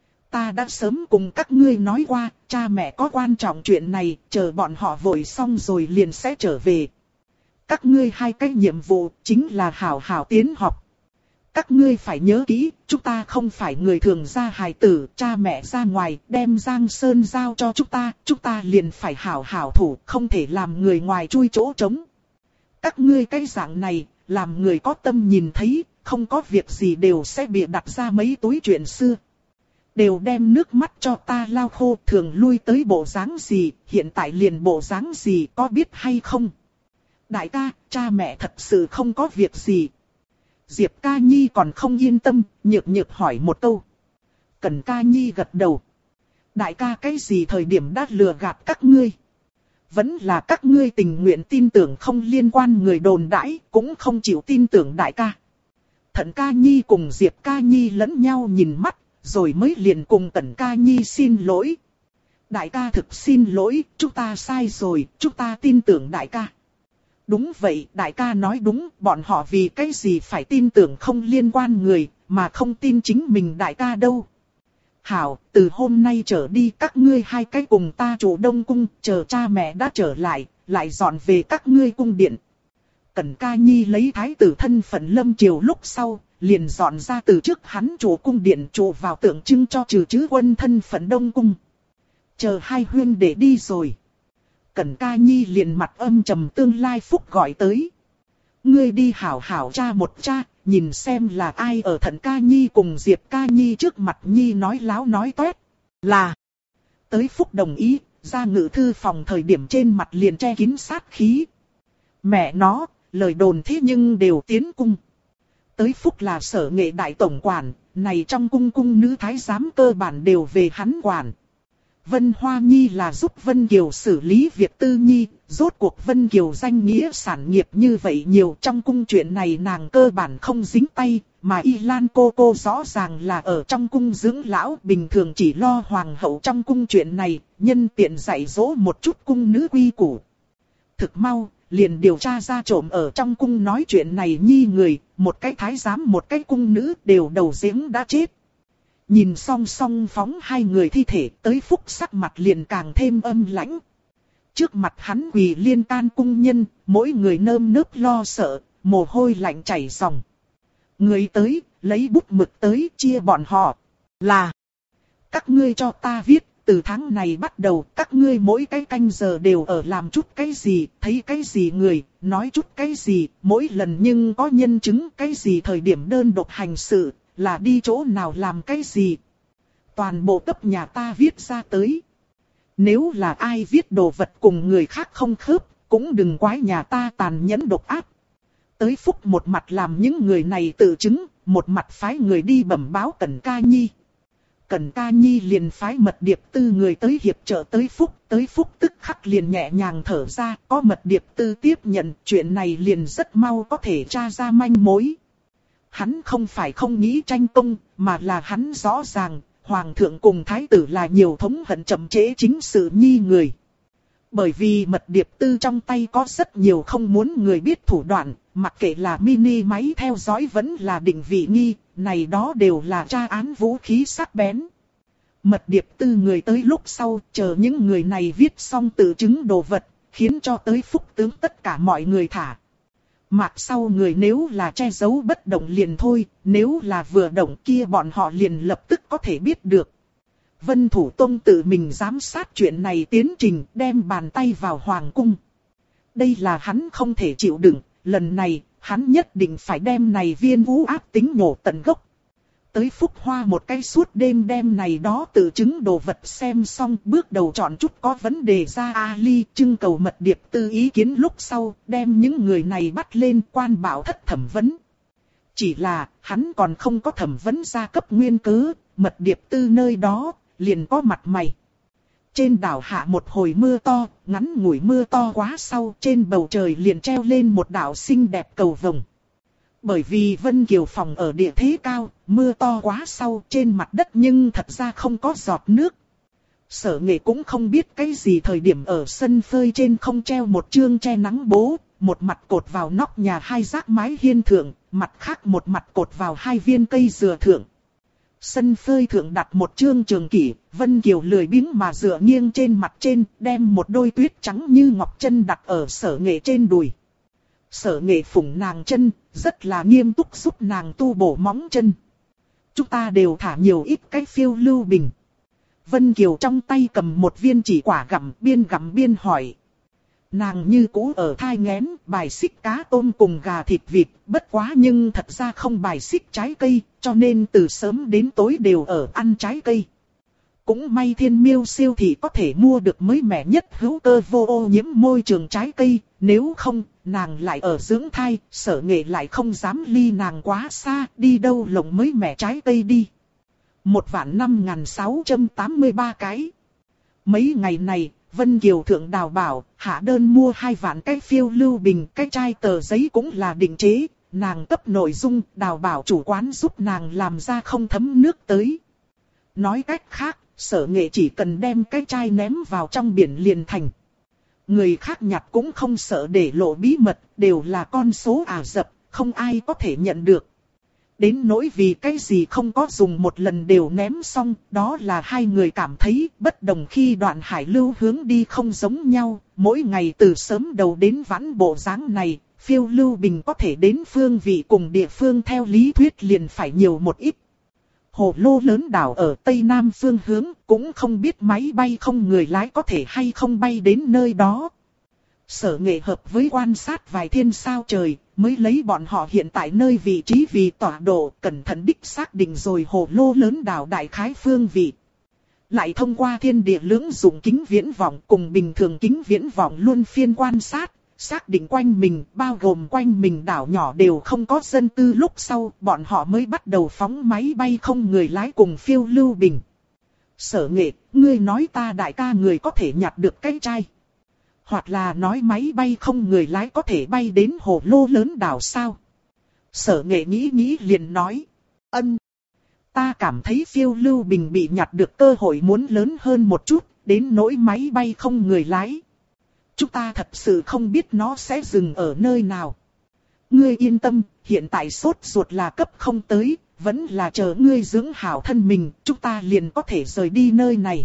A: Ta đã sớm cùng các ngươi nói qua, cha mẹ có quan trọng chuyện này, chờ bọn họ vội xong rồi liền sẽ trở về. Các ngươi hai cái nhiệm vụ chính là hảo hảo tiến học. Các ngươi phải nhớ kỹ, chúng ta không phải người thường gia hài tử, cha mẹ ra ngoài, đem Giang Sơn giao cho chúng ta liền phải hảo hảo thủ, không thể làm người ngoài chui chỗ trống. Các ngươi cái dạng này, làm người có tâm nhìn thấy, không có việc gì đều sẽ bịa đặt ra mấy túi chuyện xưa. Đều đem nước mắt cho ta lau khô, thường lui tới bộ dáng gì, hiện tại liền bộ dáng gì, có biết hay không? Đại ca, cha mẹ thật sự không có việc gì. Diệp Ca Nhi còn không yên tâm, nhược hỏi một câu. Cẩn Ca Nhi gật đầu. Đại ca cái gì thời điểm đã lừa gạt các ngươi? Vẫn là các ngươi tình nguyện tin tưởng không liên quan người đồn đãi, cũng không chịu tin tưởng đại ca. Thận Ca Nhi cùng Diệp Ca Nhi lẫn nhau nhìn mắt, rồi mới liền cùng Cẩn Ca Nhi xin lỗi. Đại ca thực xin lỗi, chúng ta sai rồi, chúng ta tin tưởng đại ca. Đúng vậy, đại ca nói đúng, bọn họ vì cái gì phải tin tưởng không liên quan người, mà không tin chính mình đại ca đâu. Hảo, từ hôm nay trở đi các ngươi hai cái cùng ta chủ Đông Cung, chờ cha mẹ đã trở lại dọn về các ngươi cung điện. Cẩn Ca Nhi lấy thái tử thân phận lâm triều lúc sau, liền dọn ra từ trước hắn chủ cung điện trụ vào tượng trưng cho trừ chữ quân thân phận Đông Cung. Chờ hai huynh để đi rồi. Cẩn Ca Nhi liền mặt âm trầm tương lai phúc gọi tới. Ngươi đi hảo hảo tra một tra, nhìn xem là ai ở Thận Ca Nhi cùng Diệp Ca Nhi trước mặt Nhi nói láo nói toét. Là. Tới phúc đồng ý, ra ngự thư phòng thời điểm trên mặt liền che kín sát khí. Mẹ nó, lời đồn thế nhưng đều tiến cung. Tới phúc là sở nghệ đại tổng quản, này trong cung nữ thái giám cơ bản đều về hắn quản. Vân Hoa Nhi là giúp Vân Kiều xử lý việc tư nhi, rốt cuộc Vân Kiều danh nghĩa sản nghiệp như vậy nhiều, trong cung chuyện này nàng cơ bản không dính tay, mà Y Lan cô rõ ràng là ở trong cung dưỡng lão, bình thường chỉ lo hoàng hậu trong cung chuyện này, nhân tiện dạy dỗ một chút cung nữ quy củ. Thực mau, liền điều tra ra trộm ở trong cung nói chuyện này nhi người, một cái thái giám một cái cung nữ đều đầu giếng đã chết. Nhìn song song phóng hai người thi thể, tới Phúc sắc mặt liền càng thêm âm lãnh. Trước mặt hắn quỳ liên can cung nhân, mỗi người nơm nớp lo sợ, mồ hôi lạnh chảy ròng. Người tới, lấy bút mực tới chia bọn họ. Là, các ngươi cho ta viết, từ tháng này bắt đầu các ngươi mỗi cái canh giờ đều ở làm chút cái gì, thấy cái gì người, nói chút cái gì, mỗi lần nhưng có nhân chứng cái gì thời điểm đơn độc hành sự, là đi chỗ nào làm cái gì. Toàn bộ cấp nhà ta viết ra tới. Nếu là ai viết đồ vật cùng người khác không khớp, cũng đừng quái nhà ta tàn nhẫn độc ác. Tới Phúc một mặt làm những người này tự chứng, một mặt phái người đi bẩm báo Cẩn Ca Nhi. Cẩn Ca Nhi liền phái Mật Điệp Tư người tới hiệp trợ tới Phúc tức khắc liền nhẹ nhàng thở ra, có Mật Điệp Tư tiếp nhận, chuyện này liền rất mau có thể tra ra manh mối. Hắn không phải không nghĩ tranh công, mà là hắn rõ ràng, Hoàng thượng cùng Thái tử là nhiều thống hận chậm trễ chính sự nhi người. Bởi vì Mật Điệp Tư trong tay có rất nhiều không muốn người biết thủ đoạn, mặc kệ là mini máy theo dõi vẫn là định vị nghi, này đó đều là tra án vũ khí sắc bén. Mật Điệp Tư người tới lúc sau, chờ những người này viết xong tự chứng đồ vật, khiến cho tới Phúc tướng tất cả mọi người thả. Mạc sau người nếu là che giấu bất động liền thôi, nếu là vừa động kia bọn họ liền lập tức có thể biết được. Vân Thủ Tông tự mình giám sát chuyện này tiến trình, đem bàn tay vào hoàng cung. Đây là hắn không thể chịu đựng, lần này, hắn nhất định phải đem này viên vũ ác tính nhổ tận gốc. Tới Phúc hoa một cái suốt đêm đem này đó tự chứng đồ vật xem xong, bước đầu chọn chút có vấn đề ra Ali, trưng cầu Mật Điệp Tư ý kiến lúc sau, đem những người này bắt lên quan bảo thất thẩm vấn. Chỉ là, hắn còn không có thẩm vấn ra cấp nguyên cớ, Mật Điệp Tư nơi đó, liền có mặt mày. Trên đảo hạ một hồi mưa to, ngắn ngủi mưa to quá sau, trên bầu trời liền treo lên một đảo xinh đẹp cầu vồng. Bởi vì Vân Kiều phòng ở địa thế cao, mưa to quá sau, trên mặt đất nhưng thật ra không có giọt nước. Sở Nghệ cũng không biết cái gì thời điểm ở sân phơi trên không treo một chương che nắng bố, một mặt cột vào nóc nhà hai rác mái hiên thượng, mặt khác một mặt cột vào hai viên cây dừa thượng. Sân phơi thượng đặt một chương trường kỷ, Vân Kiều lười biếng mà dựa nghiêng trên mặt trên, đem một đôi tuyết trắng như ngọc chân đặt ở Sở Nghệ trên đùi. Sở Nghệ phụng nàng chân, rất là nghiêm túc giúp nàng tu bổ móng chân. Chúng ta đều thả nhiều ít cái phiêu lưu bình. Vân Kiều trong tay cầm một viên chỉ quả gặm biên hỏi. Nàng như cũ ở thai nghén, bài xích cá tôm cùng gà thịt vịt, bất quá nhưng thật ra không bài xích trái cây, cho nên từ sớm đến tối đều ở ăn trái cây. Cũng may Thiên Miêu siêu thị có thể mua được mới mẻ nhất hữu cơ vô ô nhiễm môi trường trái cây, nếu không, nàng lại ở dưỡng thai, Sở Nghệ lại không dám ly nàng quá xa, đi đâu lộng mới mẻ trái cây đi. 1.5683 cái. Mấy ngày này, Vân Kiều thượng đào bảo, hạ đơn mua 2 vạn cái phiêu lưu bình, cái chai tờ giấy cũng là định chế, nàng cấp nội dung, đào bảo chủ quán giúp nàng làm ra không thấm nước tới. Nói cách khác, Sở Nghệ chỉ cần đem cái chai ném vào trong biển liền thành. Người khác nhặt cũng không sợ để lộ bí mật, đều là con số ả dập, không ai có thể nhận được. Đến nỗi vì cái gì không có dùng một lần đều ném xong, đó là hai người cảm thấy bất đồng khi Đoạn Hải Lưu hướng đi không giống nhau, mỗi ngày từ sớm đầu đến vãn bộ dáng này, phiêu lưu bình có thể đến phương vị cùng địa phương theo lý thuyết liền phải nhiều một ít. Hồ lô lớn đảo ở tây nam phương hướng, cũng không biết máy bay không người lái có thể hay không bay đến nơi đó. Sở Nghệ hợp với quan sát vài thiên sao trời, mới lấy bọn họ hiện tại nơi vị trí vì tọa độ, cẩn thận đích xác định rồi hồ lô lớn đảo đại khái phương vị. Lại thông qua thiên địa lưỡng dụng kính viễn vọng cùng bình thường kính viễn vọng luôn phiên quan sát, xác định quanh mình, bao gồm quanh mình đảo nhỏ đều không có dân tư lúc sau, bọn họ mới bắt đầu phóng máy bay không người lái cùng phiêu lưu bình. Sở Nghệ, ngươi nói ta đại ca người có thể nhặt được cái chai. Hoặc là nói máy bay không người lái có thể bay đến hồ lô lớn đảo sao? Sở Nghệ nghĩ liền nói. Ân. Ta cảm thấy phiêu lưu bình bị nhặt được cơ hội muốn lớn hơn một chút, đến nỗi máy bay không người lái. chúng ta thật sự không biết nó sẽ dừng ở nơi nào. Ngươi yên tâm, hiện tại sốt ruột là cấp không tới, vẫn là chờ ngươi dưỡng hảo thân mình, chúng ta liền có thể rời đi nơi này.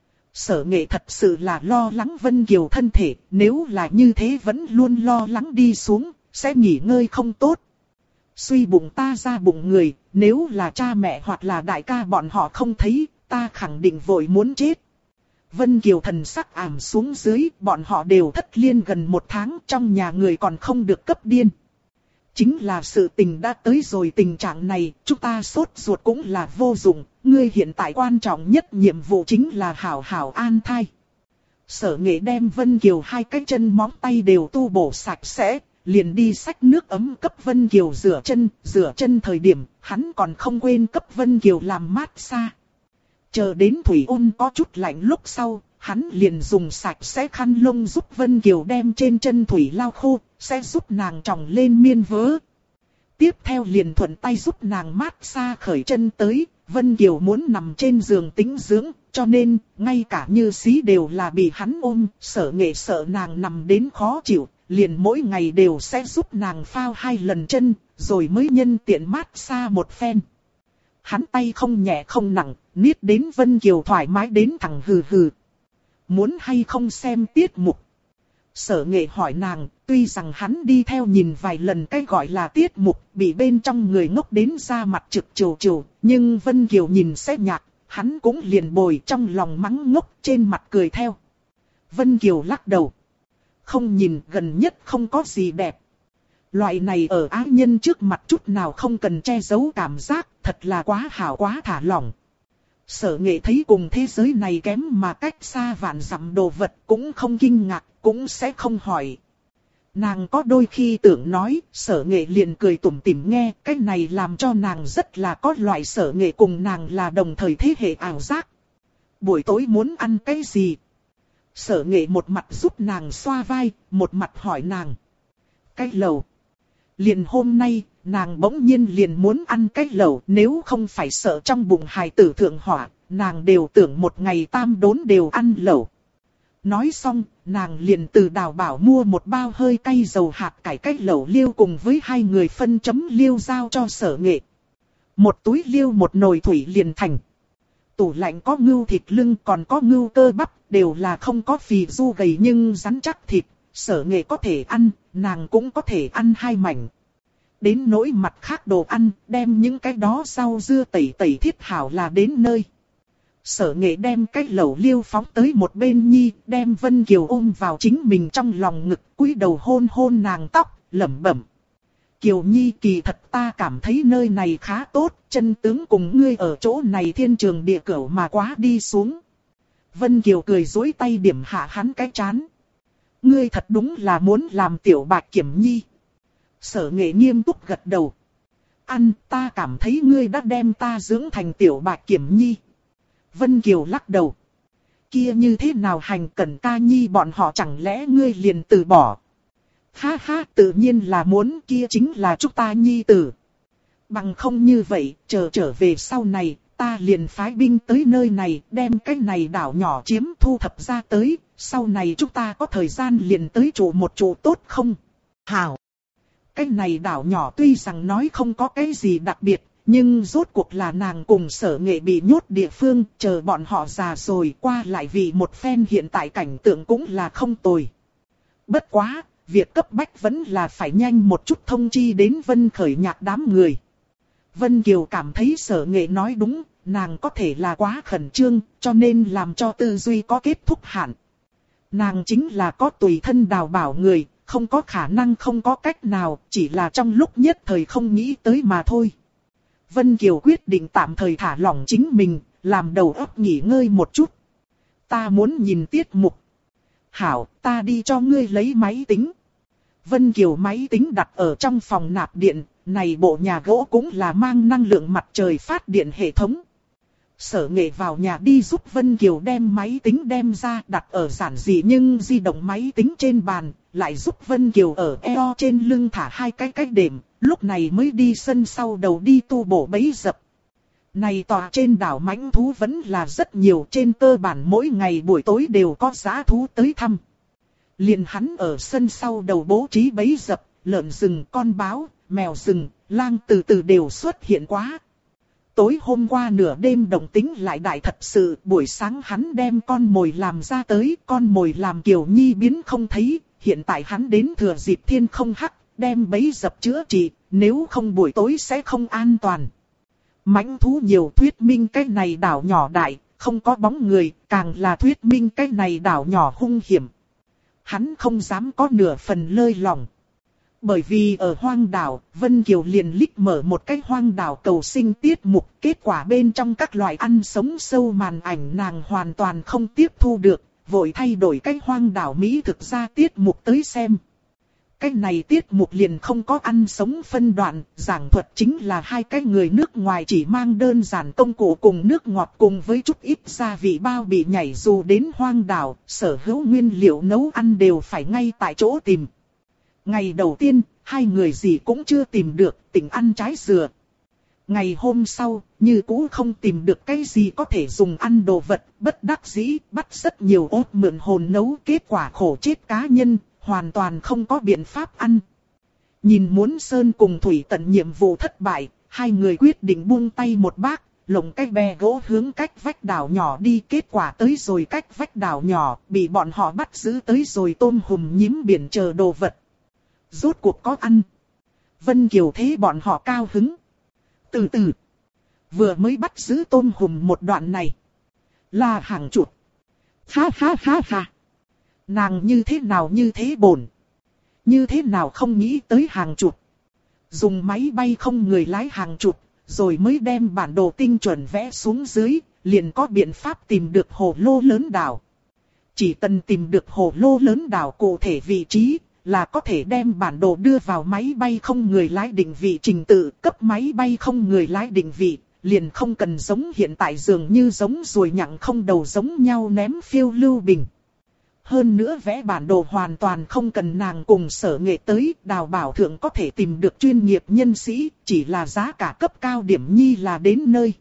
A: Sở Nghệ thật sự là lo lắng Vân Kiều thân thể, nếu là như thế vẫn luôn lo lắng đi xuống, sẽ nghỉ ngơi không tốt. Suy bụng ta ra bụng người, nếu là cha mẹ hoặc là đại ca bọn họ không thấy, ta khẳng định vội muốn chết. Vân Kiều thần sắc ảm xuống dưới, bọn họ đều thất liên gần 1 tháng, trong nhà người còn không được cấp điên. Chính là sự tình đã tới rồi tình trạng này, chúng ta sốt ruột cũng là vô dụng, ngươi hiện tại quan trọng nhất nhiệm vụ chính là hảo hảo an thai. Sở Nghệ đem Vân Kiều 2 cái chân móng tay đều tu bổ sạch sẽ, liền đi xách nước ấm cấp Vân Kiều rửa chân thời điểm, hắn còn không quên cấp Vân Kiều làm massage. Chờ đến thủy ôn có chút lạnh lúc sau, hắn liền dùng sạch sẽ khăn lông giúp Vân Kiều đem trên chân thủy lau khô, sẽ giúp nàng tròng lên miên vớ. Tiếp theo liền thuận tay giúp nàng massage khởi chân tới, Vân Kiều muốn nằm trên giường tĩnh dưỡng, cho nên, ngay cả như xí đều là bị hắn ôm, Sở Nghệ sợ nàng nằm đến khó chịu, liền mỗi ngày đều sẽ giúp nàng phao 2 lần chân, rồi mới nhân tiện massage một phen. Hắn tay không nhẹ không nặng, niết đến Vân Kiều thoải mái đến thẳng hừ hừ. Muốn hay không xem tiết mục? Sở Nghệ hỏi nàng, tuy rằng hắn đi theo nhìn vài lần cái gọi là tiết mục, bị bên trong người ngốc đến ra mặt trực trầu trầu, nhưng Vân Kiều nhìn sẽ nhạt, hắn cũng liền bồi trong lòng mắng ngốc, trên mặt cười theo. Vân Kiều lắc đầu. Không nhìn, gần nhất không có gì đẹp. Loại này ở ái nhân trước mặt chút nào không cần che giấu cảm giác, thật là quá hảo quá thả lỏng. Sở Nghệ thấy cùng thế giới này kém mà cách xa vạn dặm đồ vật cũng không kinh ngạc, cũng sẽ không hỏi. Nàng có đôi khi tưởng nói, Sở Nghệ liền cười tủm tỉm nghe, cái này làm cho nàng rất là có loại Sở Nghệ cùng nàng là đồng thời thế hệ ảo giác. Buổi tối muốn ăn cái gì? Sở Nghệ một mặt giúp nàng xoa vai, một mặt hỏi nàng. Cái lẩu. Liền hôm nay, nàng bỗng nhiên liền muốn ăn cái lẩu, nếu không phải sợ trong bụng hài tử thượng hỏa, nàng đều tưởng một ngày tam đốn đều ăn lẩu. Nói xong, nàng liền từ Đào Bảo mua một bao hơi cay dầu hạt cải cái lẩu liêu cùng với 2 người phân chấm liêu giao cho Sở Nghệ. Một túi liêu một nồi thủy liền thành. Tủ lạnh có ngưu thịt lưng còn có ngưu cơ bắp, đều là không có phì du gầy nhưng rắn chắc thịt, Sở Nghệ có thể ăn, nàng cũng có thể ăn 2 mảnh. Đến nỗi mặt khác đồ ăn, đem những cái đó rau dưa tẩy thiết hảo là đến nơi. Sở Nghệ đem cái lẩu liêu phóng tới một bên nhi, đem Vân Kiều ôm vào chính mình trong lòng ngực, cúi đầu hôn hôn nàng tóc, lẩm bẩm. Kiều Nhi kỳ thật ta cảm thấy nơi này khá tốt, chân tướng cùng ngươi ở chỗ này thiên trường địa cửu mà quá đi xuống. Vân Kiều cười dối tay điểm hạ hắn cái chán. Ngươi thật đúng là muốn làm tiểu Bạch Kiểm Nhi. Sở Nghệ nghiêm túc gật đầu. Ăn, ta cảm thấy ngươi đã đem ta dưỡng thành tiểu Bạch Kiểm Nhi. Vân Kiều lắc đầu. Kia như thế nào hành Cẩn ca nhi bọn họ chẳng lẽ ngươi liền từ bỏ? Ha ha, tự nhiên là muốn, kia chính là chúng ta nhi tử. Bằng không như vậy, trở về sau này, ta liền phái binh tới nơi này, đem cái này đảo nhỏ chiếm thu thập ra tới, sau này chúng ta có thời gian liền tới trụ một trụ tốt không? Hảo! Cái này đảo nhỏ tuy rằng nói không có cái gì đặc biệt, nhưng rốt cuộc là nàng cùng Sở Nghệ bị nhốt địa phương, chờ bọn họ già rồi qua lại vì một phen hiện tại cảnh tượng cũng là không tồi. Bất quá, việc cấp bách vẫn là phải nhanh một chút thông chi đến Vân Khởi Nhạc đám người. Vân Kiều cảm thấy Sở Nghệ nói đúng, nàng có thể là quá khẩn trương, cho nên làm cho tư duy có kết thúc hạn. Nàng chính là có tùy thân Đào Bảo người, không có khả năng không có cách nào, chỉ là trong lúc nhất thời không nghĩ tới mà thôi. Vân Kiều quyết định tạm thời thả lỏng chính mình, làm đầu óc nghỉ ngơi một chút. Ta muốn nhìn tiết mục. Hảo, ta đi cho ngươi lấy máy tính. Vân Kiều máy tính đặt ở trong phòng nạp điện, này bộ nhà gỗ cũng là mang năng lượng mặt trời phát điện hệ thống. Sở Nghệ vào nhà đi giúp Vân Kiều đem máy tính đem ra đặt ở giản dị nhưng di động máy tính trên bàn, lại giúp Vân Kiều ở eo trên lưng thả 2 cái đệm, lúc này mới đi sân sau đầu đi tu bổ bẫy dập. Này tòa trên đảo mãnh thú vẫn là rất nhiều, trên cơ bản mỗi ngày buổi tối đều có dã thú tới thăm. Liền hắn ở sân sau đầu bố trí bẫy dập, lợn rừng, con báo, mèo rừng, lang từ từ đều xuất hiện quá. Tối hôm qua nửa đêm động tính lại đại thật sự, buổi sáng hắn đem con mồi làm ra tới, con mồi làm Kiều Nhi biến không thấy, hiện tại hắn đến thừa dịp thiên không hắc, đem bẫy dập chữa trị, nếu không buổi tối sẽ không an toàn. Mãnh thú nhiều thuyết minh cái này đảo nhỏ đại, không có bóng người, càng là thuyết minh cái này đảo nhỏ hung hiểm. Hắn không dám có nửa phần lơi lỏng. Bởi vì ở hoang đảo, Vân Kiều liền lích mở một cái hoang đảo cầu sinh tiết mục, kết quả bên trong các loại ăn sống sâu màn ảnh nàng hoàn toàn không tiếp thu được, vội thay đổi cái hoang đảo Mỹ thực ra tiết mục tới xem. Cái này tiết mục liền không có ăn sống phân đoạn, giảng thuật chính là hai cái người nước ngoài chỉ mang đơn giản công cụ cùng nước ngọt cùng với chút ít gia vị bao bị nhảy dù đến hoang đảo, sở hữu nguyên liệu nấu ăn đều phải ngay tại chỗ tìm. Ngày đầu tiên, hai người gì cũng chưa tìm được, tỉnh ăn trái dừa. Ngày hôm sau, như cũ không tìm được cái gì có thể dùng ăn đồ vật, bất đắc dĩ, bắt rất nhiều ốt mượn hồn nấu, kết quả khổ chết cá nhân, hoàn toàn không có biện pháp ăn. Nhìn muốn Sơn cùng Thủy tận nhiệm vụ thất bại, hai người quyết định buông tay một bác, lồng cái bè gỗ hướng cách vách đảo nhỏ đi, kết quả tới rồi cách vách đảo nhỏ, bị bọn họ bắt giữ tới rồi tôm hùm nhím biển chờ đồ vật. Rốt cuộc có ăn. Vân Kiều thế bọn họ cao hứng. Từ từ. Vừa mới bắt giữ tôm hùm một đoạn này. Là hàng chục. Ha ha ha ha. Nàng như thế nào như thế bổn. Như thế nào không nghĩ tới hàng chục. Dùng máy bay không người lái hàng chục. Rồi mới đem bản đồ tinh chuẩn vẽ xuống dưới. Liền có biện pháp tìm được hồ lô lớn đảo. Chỉ cần tìm được hồ lô lớn đảo cụ thể vị trí. Là có thể đem bản đồ đưa vào máy bay không người lái định vị trình tự, cấp máy bay không người lái định vị, liền không cần giống hiện tại dường như giống ruồi nhặng không đầu giống nhau ném phiêu lưu bình. Hơn nữa vẽ bản đồ hoàn toàn không cần nàng cùng Sở Nghệ tới, Đào Bảo Thượng có thể tìm được chuyên nghiệp nhân sĩ, chỉ là giá cả cấp cao điểm nhi là đến nơi.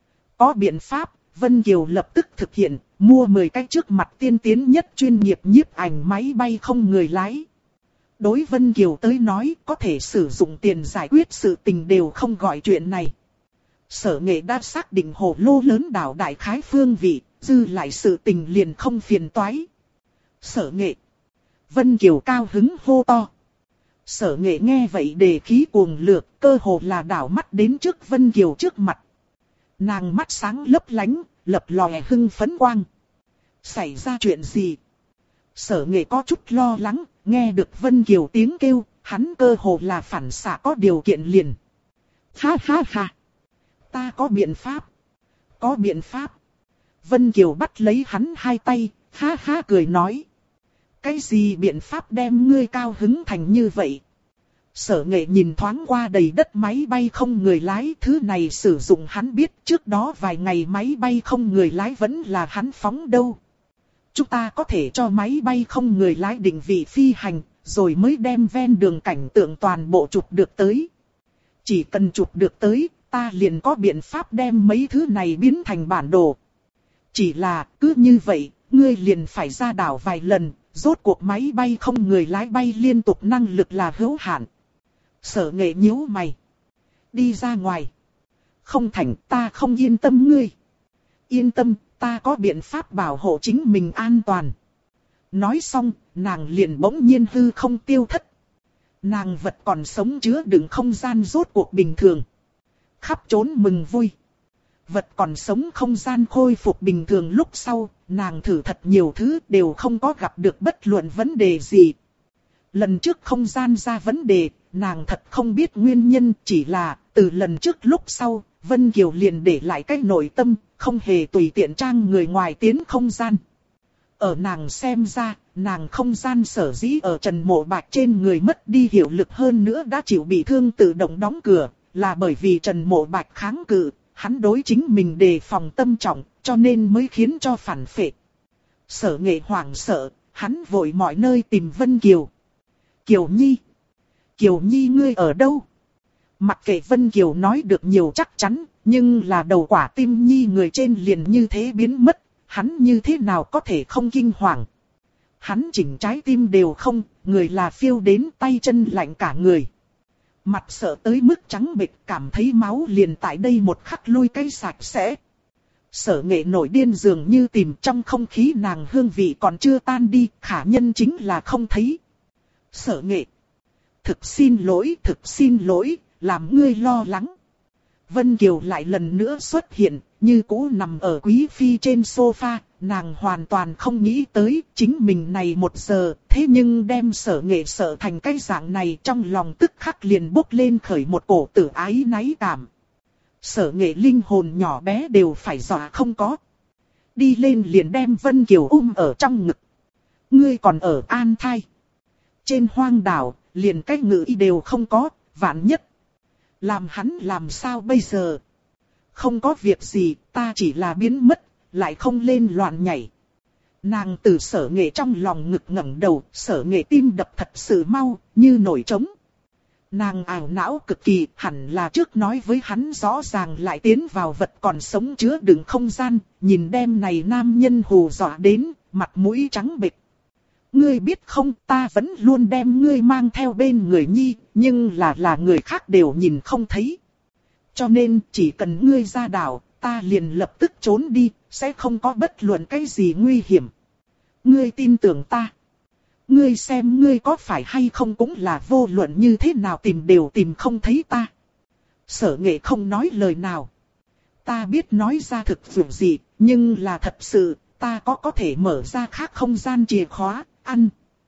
A: Có biện pháp, Vân Kiều lập tức thực hiện, mua 10 cái trước mặt tiên tiến nhất chuyên nghiệp nhiếp ảnh máy bay không người lái. Đối Vân Kiều tới nói, có thể sử dụng tiền giải quyết sự tình đều không gọi chuyện này. Sở Nghệ đã xác định hồ lô lớn đảo đại khái phương vị, dư lại sự tình liền không phiền toái. Sở Nghệ. Vân Kiều cao hứng hô to. Sở Nghệ nghe vậy đề khí cuồng lược, cơ hồ là đảo mắt đến trước Vân Kiều trước mặt. Nàng mắt sáng lấp lánh, lập lòe hưng phấn quang. Xảy ra chuyện gì? Sở Nghệ có chút lo lắng, nghe được Vân Kiều tiếng kêu, hắn cơ hồ là phản xạ có điều kiện liền. Ha ha ha! Ta có biện pháp! Có biện pháp! Vân Kiều bắt lấy hắn hai tay, ha ha cười nói. Cái gì biện pháp đem ngươi cao hứng thành như vậy? Sở Nghệ nhìn thoáng qua đầy đất máy bay không người lái, thứ này sử dụng hắn biết, trước đó vài ngày máy bay không người lái vẫn là hắn phóng đâu. Chúng ta có thể cho máy bay không người lái định vị phi hành, rồi mới đem ven đường cảnh tượng toàn bộ chụp được tới. Chỉ cần chụp được tới, ta liền có biện pháp đem mấy thứ này biến thành bản đồ. Chỉ là, cứ như vậy, ngươi liền phải ra đảo vài lần, rốt cuộc máy bay không người lái bay liên tục năng lực là hữu hạn. Sở Nghệ nhíu mày. Đi ra ngoài. Không thành, ta không yên tâm ngươi. Yên tâm, ta có biện pháp bảo hộ chính mình an toàn. Nói xong, nàng liền bỗng nhiên hư không tiêu thất. Nàng vật còn sống chứa đựng không gian rốt cuộc bình thường. Khắp trốn mừng vui. Vật còn sống không gian khôi phục bình thường lúc sau, nàng thử thật nhiều thứ đều không có gặp được bất luận vấn đề gì. Lần trước không gian ra vấn đề, nàng thật không biết nguyên nhân, chỉ là từ lần trước lúc sau, Vân Kiều liền để lại cái nội tâm, không hề tùy tiện trang người ngoài tiến không gian. Ở nàng xem ra, nàng không gian sở dĩ ở Trần Mộ Bạch trên người mất đi hiệu lực hơn nữa đã chịu bị thương tự động đóng cửa, là bởi vì Trần Mộ Bạch kháng cự, hắn đối chính mình đề phòng tâm trọng, cho nên mới khiến cho phản phệ. Sở Nghệ hoảng sợ, hắn vội mọi nơi tìm Vân Kiều. Kiều Nhi! Kiều Nhi ngươi ở đâu? Mặc kệ Vân Kiều nói được nhiều chắc chắn, nhưng là đầu quả tim Nhi người trên liền như thế biến mất, hắn như thế nào có thể không kinh hoàng. Hắn chỉnh trái tim đều không, người là phiêu đến tay chân lạnh cả người. Mặt sợ tới mức trắng bệch, cảm thấy máu liền tại đây một khắc lui cái sạch sẽ. Sở Nghệ nổi điên dường như tìm trong không khí nàng hương vị còn chưa tan đi, khả nhân chính là không thấy. Sở Nghệ, thực xin lỗi, làm ngươi lo lắng. Vân Kiều lại lần nữa xuất hiện, như cũ nằm ở quý phi trên sofa, nàng hoàn toàn không nghĩ tới chính mình này 1 giờ, thế nhưng đem Sở Nghệ sợ thành cái dạng này, trong lòng tức khắc liền bốc lên khởi một cổ tử ái náy cảm. Sở Nghệ linh hồn nhỏ bé đều phải dọa không có. Đi lên liền đem Vân Kiều ở trong ngực. Ngươi còn ở An Thai. Trên hoang đảo, liền cái ngữ y đều không có, vạn nhất. Làm hắn làm sao bây giờ? Không có việc gì, ta chỉ là biến mất, lại không lên loạn nhảy. Nàng từ Sở Nghệ trong lòng ngực ngẩng đầu, Sở Nghệ tim đập thật sự mau, như nổi trống. Nàng ảo não cực kỳ, hẳn là trước nói với hắn rõ ràng lại tiến vào vật còn sống chứa đựng không gian, nhìn đem này nam nhân hù dọa đến, mặt mũi trắng bệch. Ngươi biết không, ta vẫn luôn đem ngươi mang theo bên người nhi, nhưng là người khác đều nhìn không thấy. Cho nên chỉ cần ngươi ra đảo, ta liền lập tức trốn đi, sẽ không có bất luận cái gì nguy hiểm. Ngươi tin tưởng ta. Ngươi xem ngươi có phải hay không cũng là vô luận như thế nào tìm đều tìm không thấy ta. Sở Nghệ không nói lời nào. Ta biết nói ra thực dụng gì, nhưng là thật sự, ta có thể mở ra khác không gian chìa khóa, ăn.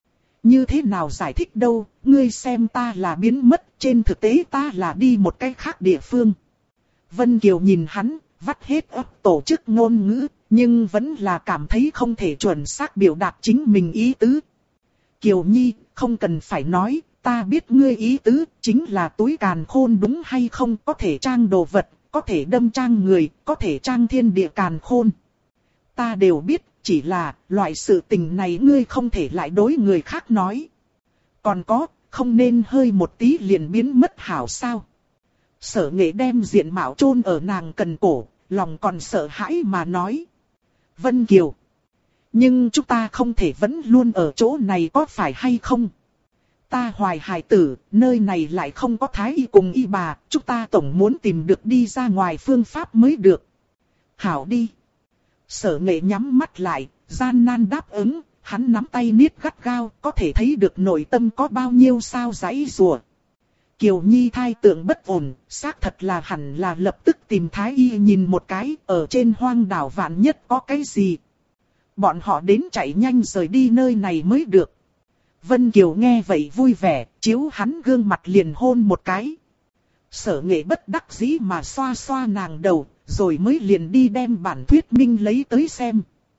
A: Như thế nào giải thích đâu, ngươi xem ta là biến mất, trên thực tế ta là đi một cái khác địa phương. Vân Kiều nhìn hắn, vắt hết óc tổ chức ngôn ngữ, nhưng vẫn là cảm thấy không thể chuẩn xác biểu đạt chính mình ý tứ. Kiều Nhi, không cần phải nói, ta biết ngươi ý tứ, chính là túi càn khôn đúng hay không, có thể trang đồ vật, có thể đâm trang người, có thể trang thiên địa càn khôn. Ta đều biết, chỉ là, loại sự tình này ngươi không thể lại đối người khác nói. Còn có, không nên hơi một tí liền biến mất hảo sao. Sở Nghệ đem diện mạo chôn ở nàng cần cổ, lòng còn sợ hãi mà nói. Vân Kiều, nhưng chúng ta không thể vẫn luôn ở chỗ này có phải hay không? Ta hoài hài tử, nơi này lại không có thái y cùng y bà, chúng ta tổng muốn tìm được đi ra ngoài phương pháp mới được. Hảo đi. Sở Nghệ nhắm mắt lại, gian nan đáp ứng, hắn nắm tay niết gắt gao, có thể thấy được nội tâm có bao nhiêu sao giãy giụa. Kiều Nhi thai tượng bất ổn, xác thật là hẳn là lập tức tìm thái y nhìn một cái, ở trên hoang đảo vạn nhất có cái gì. Bọn họ đến chạy nhanh rời đi nơi này mới được. Vân Kiều nghe vậy vui vẻ, chiếu hắn gương mặt liền hôn một cái. Sở Nghệ bất đắc dĩ mà xoa xoa nàng đầu, rồi mới liền đi đem bản thuyết minh lấy tới xem.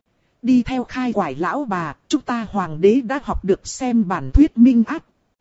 A: Đi theo khai quải lão bà, chúng ta hoàng đế đã học được xem bản thuyết minh áp.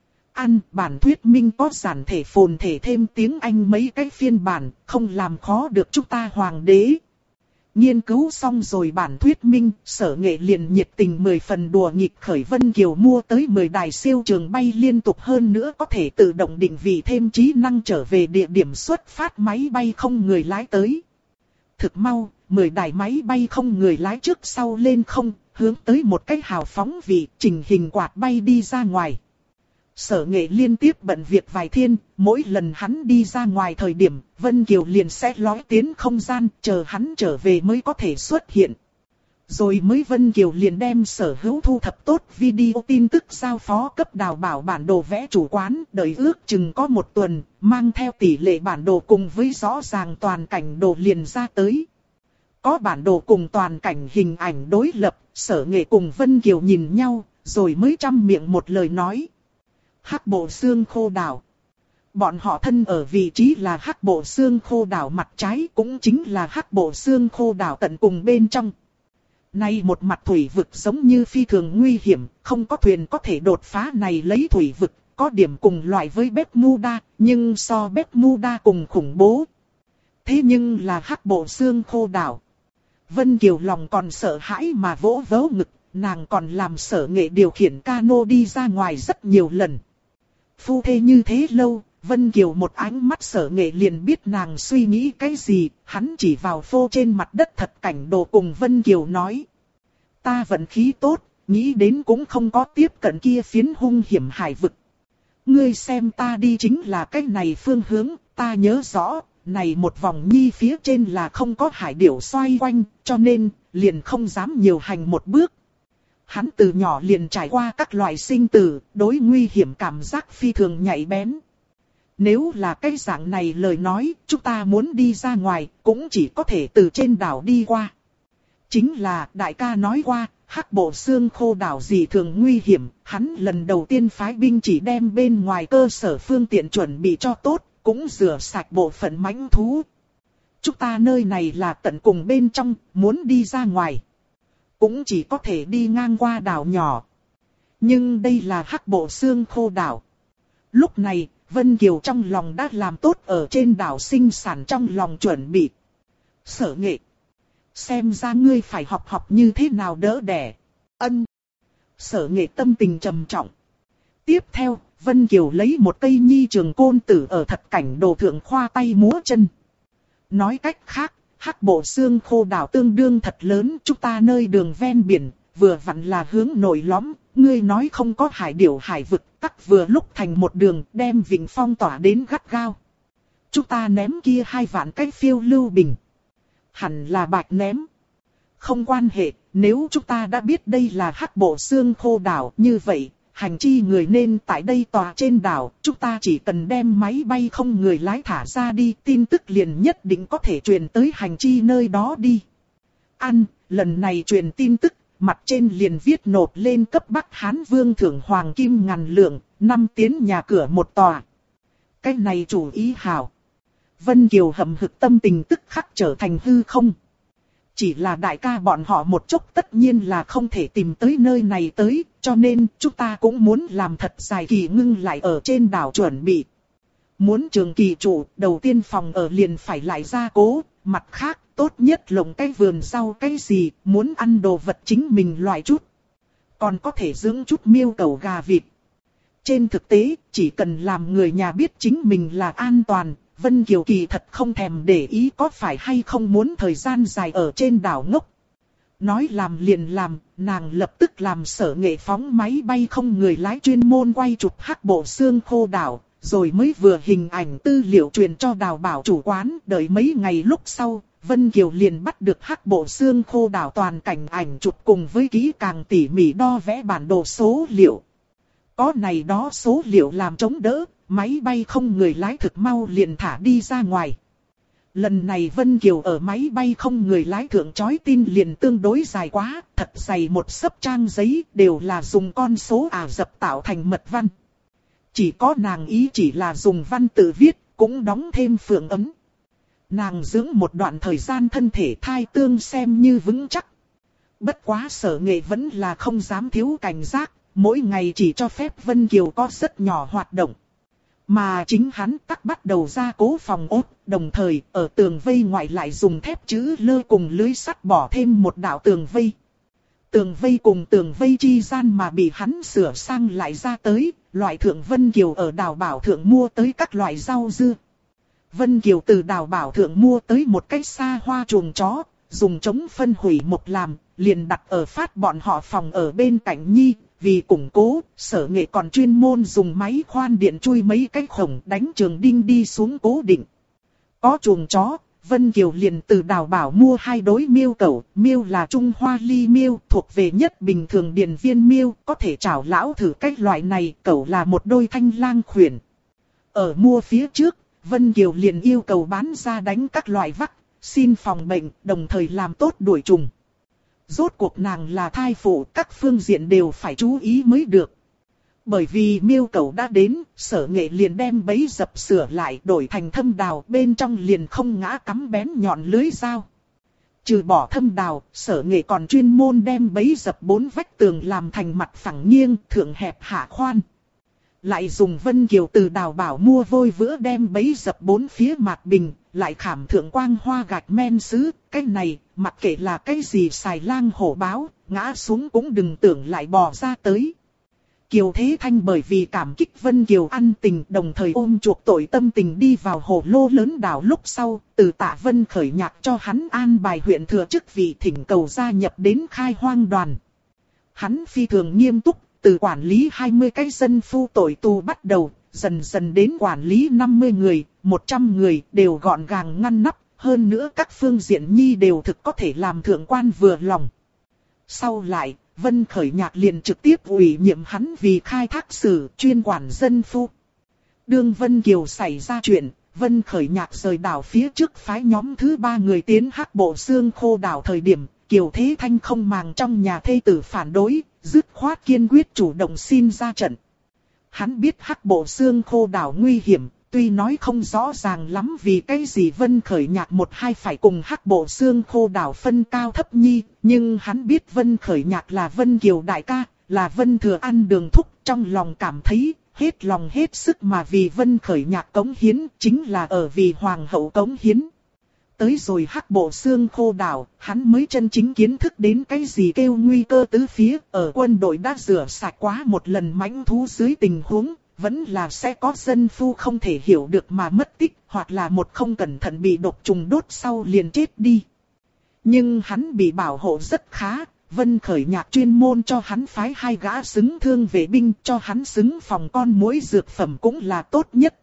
A: Bản thuyết minh có giản thể phồn thể thêm tiếng Anh mấy cái phiên bản, không làm khó được chúng ta hoàng đế. Nghiên cứu xong rồi bản thuyết minh, Sở Nghệ liền nhiệt tình 10 phần đùa nghịch khởi Vân Kiều mua tới 10 đài siêu trường bay liên tục, hơn nữa có thể tự động định vị thêm trí năng trở về địa điểm xuất phát máy bay không người lái tới. Thực mau, 10 đài máy bay không người lái trước sau lên không, hướng tới một cái hào phóng vị trình hình quạt bay đi ra ngoài. Sở Nghệ liên tiếp bận việc vài thiên, mỗi lần hắn đi ra ngoài thời điểm, Vân Kiều liền sẽ lói tiến không gian, chờ hắn trở về mới có thể xuất hiện. Rồi mới Vân Kiều liền đem sở hữu thu thập tốt video tin tức giao phó cấp Đào Bảo bản đồ vẽ chủ quán, đợi ước chừng có 1 tuần, mang theo tỷ lệ bản đồ cùng với rõ ràng toàn cảnh đồ liền ra tới. Có bản đồ cùng toàn cảnh hình ảnh đối lập, Sở Nghệ cùng Vân Kiều nhìn nhau, rồi mới trăm miệng một lời nói. Hắc Bộ Xương Khô đảo. Bọn họ thân ở vị trí là Hắc Bộ Xương Khô đảo mặt trái, cũng chính là Hắc Bộ Xương Khô đảo tận cùng bên trong. Nay một mặt thủy vực giống như phi thường nguy hiểm, không có thuyền có thể đột phá này lấy thủy vực, có điểm cùng loại với Bermuda, nhưng so Bermuda cùng khủng bố. Thế nhưng là Hắc Bộ Xương Khô đảo. Vân Kiều lòng còn sợ hãi mà vỗ vỗ ngực, nàng còn làm Sở Nghệ điều khiển cano đi ra ngoài rất nhiều lần. Phu thê như thế lâu, Vân Kiều một ánh mắt Sở Nghệ liền biết nàng suy nghĩ cái gì, hắn chỉ vào phô trên mặt đất thật cảnh đồ cùng Vân Kiều nói. Ta vận khí tốt, nghĩ đến cũng không có tiếp cận kia phiến hung hiểm hải vực. Ngươi xem ta đi chính là cái này phương hướng, ta nhớ rõ, này một vòng nhi phía trên là không có hải điểu xoay quanh, cho nên, liền không dám nhiều hành một bước. Hắn từ nhỏ liền trải qua các loại sinh tử, đối nguy hiểm cảm giác phi thường nhạy bén. Nếu là cái dạng này lời nói, chúng ta muốn đi ra ngoài, cũng chỉ có thể từ trên đảo đi qua. Chính là, đại ca nói qua, Hắc Bộ Xương Khô đảo gì thường nguy hiểm, hắn lần đầu tiên phái binh chỉ đem bên ngoài cơ sở phương tiện chuẩn bị cho tốt, cũng rửa sạch bộ phận mãnh thú. Chúng ta nơi này là tận cùng bên trong, muốn đi ra ngoài. Cũng chỉ có thể đi ngang qua đảo nhỏ. Nhưng đây là Hắc Bộ Xương Khô đảo. Lúc này, Vân Kiều trong lòng đã làm tốt ở trên đảo sinh sản trong lòng chuẩn bị. Sở Nghệ, xem ra ngươi phải học học như thế nào đỡ đẻ. Ân. Sở Nghệ tâm tình trầm trọng. Tiếp theo, Vân Kiều lấy một cây nhi trường côn tử ở thật cảnh đồ thượng khoa tay múa chân. Nói cách khác, Hắc Bộ Xương Khô đảo tương đương thật lớn, chúng ta nơi đường ven biển, vừa vặn là hướng nổi lõm, ngươi nói không có hải điểu hải vực, tắc vừa lúc thành một đường đem vịnh phong tỏa đến gắt gao. Chúng ta ném kia 2 vạn cái phiêu lưu bình. Hẳn là bạch ném. Không quan hệ, nếu chúng ta đã biết đây là Hắc Bộ Xương Khô đảo như vậy, hành chi người nên tại đây tòa trên đảo, chúng ta chỉ cần đem máy bay không người lái thả ra đi, tin tức liền nhất định có thể truyền tới hành chi nơi đó đi. Lần này truyền tin tức, mặt trên liền viết nộp lên cấp Bắc Hán Vương thưởng hoàng kim ngàn lượng, 5 tiến nhà cửa một tòa. Cái này chủ ý hảo. Vân Kiều hậm hực tâm tình tức khắc trở thành hư không. Chỉ là đại ca bọn họ một chút tất nhiên là không thể tìm tới nơi này tới, cho nên chúng ta cũng muốn làm thật dài kỳ ngưng lại ở trên đảo chuẩn bị. Muốn trường kỳ trụ, đầu tiên phòng ở liền phải lại gia cố, mặt khác tốt nhất lồng cái vườn rau cái gì, muốn ăn đồ vật chính mình loại chút. Còn có thể dưỡng chút miêu cẩu gà vịt. Trên thực tế, chỉ cần làm người nhà biết chính mình là an toàn, Vân Kiều kỳ thật không thèm để ý có phải hay không muốn thời gian dài ở trên đảo ngốc. Nói làm liền làm, nàng lập tức làm Sở Nghệ phóng máy bay không người lái chuyên môn quay chụp Hắc Bộ Xương Khô đảo, rồi mới vừa hình ảnh tư liệu truyền cho Đào Bảo chủ quán. Đợi mấy ngày lúc sau, Vân Kiều liền bắt được Hắc Bộ Xương Khô đảo toàn cảnh ảnh chụp cùng với kỹ càng tỉ mỉ đo vẽ bản đồ số liệu. Có này đó số liệu làm chống đỡ, máy bay không người lái thực mau liền thả đi ra ngoài. Lần này Vân Kiều ở máy bay không người lái thượng chói tin liền tương đối dài quá, thật dày một xấp trang giấy đều là dùng con số Ả Rập tạo thành mật văn. Chỉ có nàng ý chỉ là dùng văn tự viết, cũng đóng thêm phượng ấm. Nàng dưỡng một đoạn thời gian thân thể thai tương xem như vững chắc. Bất quá Sở Nghệ vẫn là không dám thiếu cảnh giác, mỗi ngày chỉ cho phép Vân Kiều có rất nhỏ hoạt động. Mà chính hắn tắc bắt đầu gia cố phòng ốt, đồng thời ở tường vây ngoại lại dùng thép chữ lơ cùng lưới sắt bỏ thêm một đạo tường vây. Tường vây cùng tường vây chi gian mà bị hắn sửa sang lại ra tới, loại thượng Vân Kiều ở Đào Bảo thượng mua tới các loại rau dưa. Vân Kiều từ Đào Bảo thượng mua tới một cái xa hoa chuồng chó, dùng chống phân hủy một làm, liền đặt ở phát bọn họ phòng ở bên cạnh nhi. Vì củng cố, Sở Nghệ còn chuyên môn dùng máy khoan điện chui mấy cái khổng đánh trường đinh đi xuống cố định. Có chuồng chó, Vân Kiều liền từ Đào Bảo mua 2 đối miêu cẩu, miêu là Trung Hoa ly miêu, thuộc về nhất bình thường điền viên miêu, có thể chảo lão thử cách loại này, cẩu là một đôi thanh lang khuyển. Ở mua phía trước, Vân Kiều liền yêu cầu bán ra đánh các loại vắc, xin phòng bệnh, đồng thời làm tốt đuổi trùng. Rốt cuộc nàng là thai phụ, các phương diện đều phải chú ý mới được. Bởi vì miêu cẩu đã đến, Sở Nghệ liền đem bẫy dập sửa lại đổi thành thâm đào, bên trong liền không ngã cắm bén nhọn lưới dao. Trừ bỏ thâm đào, Sở Nghệ còn chuyên môn đem bẫy dập 4 vách tường làm thành mặt phẳng nghiêng, thượng hẹp hạ khoan. Lại dùng Vân Kiều từ Đào Bảo mua vôi vữa đem bẫy dập 4 phía mặt bình, lại khảm thượng quang hoa gạch men sứ, cái này, mặc kệ là cái gì xài lang hổ báo, ngã xuống cũng đừng tưởng lại bò ra tới. Kiều Thế Thanh bởi vì cảm kích Vân Kiều ăn tình, đồng thời ôm chuộc tội tâm tình đi vào hồ lô lớn đảo lúc sau, từ Tạ Vân khởi nhạc cho hắn an bài huyện thừa chức vị thỉnh cầu gia nhập đến khai hoang đoàn. Hắn phi thường nghiêm túc, từ quản lý 20 cái dân phu tội tù bắt đầu, dần dần đến quản lý 50 người, 100 người đều gọn gàng ngăn nắp, hơn nữa các phương diện nhi đều thực có thể làm thượng quan vừa lòng. Sau lại, Vân Khởi Nhạc liền trực tiếp ủy nhiệm hắn vì khai thác sử chuyên quản dân phu. Đương Vân Kiều xảy ra chuyện, Vân Khởi Nhạc rời đảo phía trước phái nhóm thứ 3 người tiến Hắc Bộ Xương Khô đảo thời điểm, Kiều Thế Thanh không màng trong nhà thê tử phản đối, dứt khoát kiên quyết chủ động xin ra trận. Hắn biết Hắc Bộ Xương Khô đảo nguy hiểm, tuy nói không rõ ràng lắm vì cái gì Vân Khởi Nhạc một hai phải cùng Hắc Bộ Xương Khô đảo phân cao thấp nhi, nhưng hắn biết Vân Khởi Nhạc là Vân Kiều đại ca, là Vân Thừa An đường thúc, trong lòng cảm thấy hết lòng hết sức mà vì Vân Khởi Nhạc cống hiến, chính là ở vì Hoàng hậu cống hiến. Tới rồi Hắc Bộ Xương Khô đảo, hắn mới chân chính kiến thức đến cái gì kêu nguy cơ tứ phía, ở quân đội đã rửa sạch quá một lần mãnh thú dưới tình huống, vẫn là sẽ có dân phu không thể hiểu được mà mất tích, hoặc là một không cẩn thận bị độc trùng đốt sau liền chết đi. Nhưng hắn bị bảo hộ rất khá, Vân Khởi Nhạc chuyên môn cho hắn phái 2 gã xứng thương vệ binh, cho hắn xứng phòng con muỗi dược phẩm cũng là tốt nhất.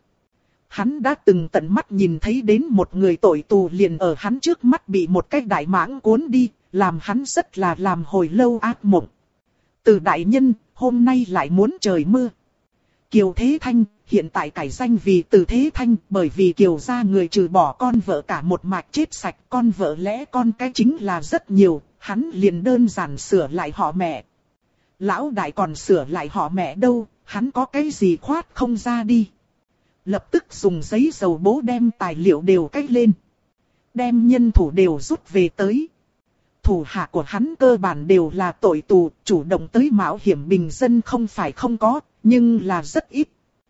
A: Hắn đã từng tận mắt nhìn thấy đến một người tội tù liền ở hắn trước mắt bị một cái đại mãng cuốn đi, làm hắn rất là làm hồi lâu ác mộng. Từ đại nhân, hôm nay lại muốn trời mưa. Kiều Thế Thanh, hiện tại cải danh vì Từ Thế Thanh, bởi vì Kiều gia người trừ bỏ con vợ cả một mạch chết sạch, con vợ lẽ con cái chính là rất nhiều, hắn liền đơn giản sửa lại họ mẹ. Lão đại còn sửa lại họ mẹ đâu, hắn có cái gì khoát không ra đi. Lập tức dùng giấy dầu bố đem tài liệu đều cách lên. Đem nhân thủ đều rút về tới. Thủ hạ của hắn cơ bản đều là tội tù, chủ động tới mạo hiểm bình dân không phải không có, nhưng là rất ít.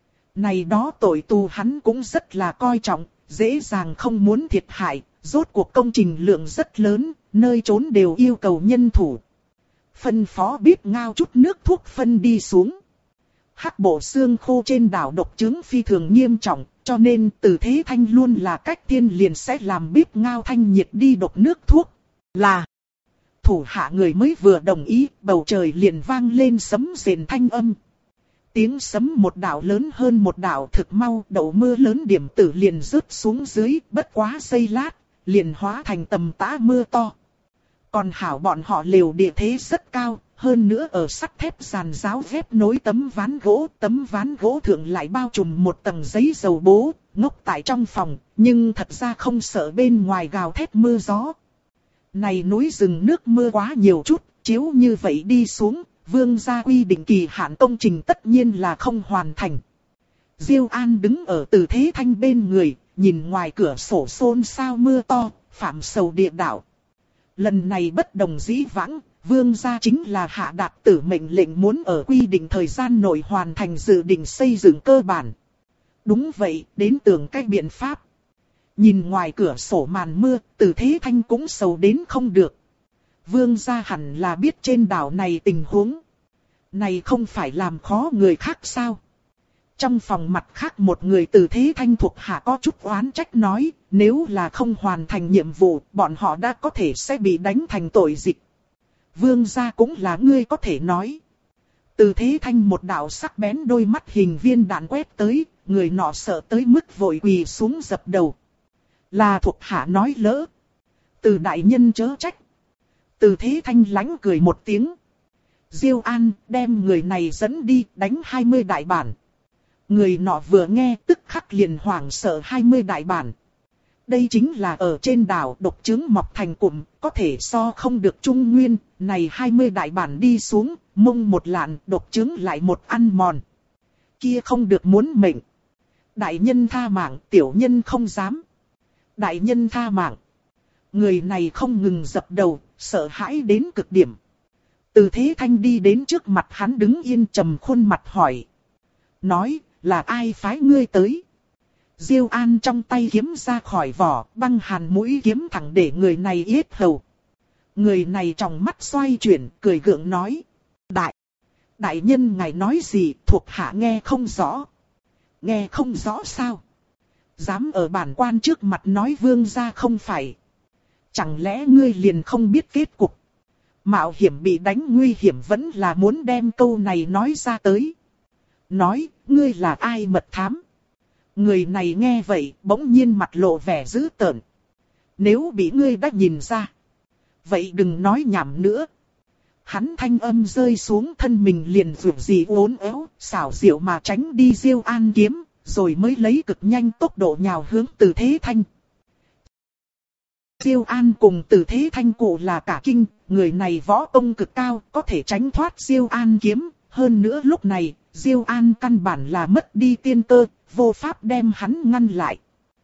A: Này đó tội tù hắn cũng rất là coi trọng, dễ dàng không muốn thiệt hại, rốt cuộc công trình lượng rất lớn, nơi trốn đều yêu cầu nhân thủ. Phân phó bếp ngao chút nước thuốc phân đi xuống. Hắc Bộ Xương Khô trên đảo độc chứng phi thường nghiêm trọng, cho nên Từ Thế Thanh luôn là cách thiên liền sẽ làm bếp ngao thanh nhiệt đi độc nước thuốc. Là thủ hạ người mới vừa đồng ý, bầu trời liền vang lên sấm rền thanh âm. Tiếng sấm một đạo lớn hơn một đạo thực mau, đậu mưa lớn điểm tử liền rớt xuống dưới, bất quá giây lát, liền hóa thành tầm tã mưa to. Còn hảo bọn họ lều địa thế rất cao, hơn nữa ở sắt thép giàn giáo ghép nối tấm ván gỗ thượng lại bao trùm một tầng giấy dầu bố, ngốc tại trong phòng, nhưng thật ra không sợ bên ngoài gào thét mưa gió. Này núi rừng nước mưa quá nhiều chút, chiếu như vậy đi xuống, vương gia quy định kỳ hạn công trình tất nhiên là không hoàn thành. Diêu An đứng ở Từ Thế Thanh bên người, nhìn ngoài cửa sổ xôn xao mưa to, phạm sầu địa đạo. Lần này bất đồng dĩ vãng, vương gia chính là hạ đạt tử mệnh lệnh muốn ở quy định thời gian nội hoàn thành dự định xây dựng cơ bản. Đúng vậy, đến tưởng cách biện pháp. Nhìn ngoài cửa sổ màn mưa, Từ Thế Thanh cũng sầu đến không được. Vương gia hẳn là biết trên đảo này tình huống. Này không phải làm khó người khác sao? Trong phòng mặt khác một người Từ Thế Thanh thuộc hạ có chút oán trách nói, nếu là không hoàn thành nhiệm vụ, bọn họ đã có thể sẽ bị đánh thành tội dịch. Vương gia cũng là ngươi có thể nói. Từ Thế Thanh một đạo sắc bén đôi mắt hình viên đạn quét tới, người nọ sợ tới mức vội quỳ xuống dập đầu. Là thuộc hạ nói lỡ. Từ đại nhân chớ trách. Từ Thế Thanh lánh cười một tiếng. Diêu An đem người này dẫn đi đánh 20 đại bản. Người nọ vừa nghe tức khắc liền hoảng sợ 20 đại bản. Đây chính là ở trên đảo độc chứng mọc thành cụm, có thể so không được Trung Nguyên, này 20 đại bản đi xuống, mông một lạn, độc chứng lại một ăn mòn. Kia không được muốn mệnh. Đại nhân tha mạng, tiểu nhân không dám. Đại nhân tha mạng. Người này không ngừng dập đầu, sợ hãi đến cực điểm. Từ Thế Thanh đi đến trước mặt hắn đứng yên trầm khuôn mặt hỏi. Nói, là ai phái ngươi tới? Diêu An trong tay kiếm ra khỏi vỏ, băng hàn mũi kiếm thẳng để người này yết hầu. Người này trong mắt xoay chuyển, cười gượng nói. Đại nhân ngài nói gì, thuộc hạ nghe không rõ. Nghe không rõ sao? Dám ở bản quan trước mặt nói vương gia không phải. Chẳng lẽ ngươi liền không biết kết cục? Mạo hiểm bị đánh nguy hiểm vẫn là muốn đem câu này nói ra tới. Nói, ngươi là ai mật thám? Người này nghe vậy, bỗng nhiên mặt lộ vẻ dữ tợn. Nếu bị ngươi đã nhìn ra, vậy đừng nói nhảm nữa. Hắn thanh âm rơi xuống, thân mình liền vụt gì uốn éo, xảo diệu mà tránh đi Diêu An kiếm, rồi mới lấy cực nhanh tốc độ nhào hướng Từ Thế Thanh. Diêu An cùng Từ Thế Thanh cụ là cả kinh, người này võ công cực cao, có thể tránh thoát Diêu An kiếm. Hơn nữa lúc này, Diêu An căn bản là mất đi tiên cơ, vô pháp đem hắn ngăn lại.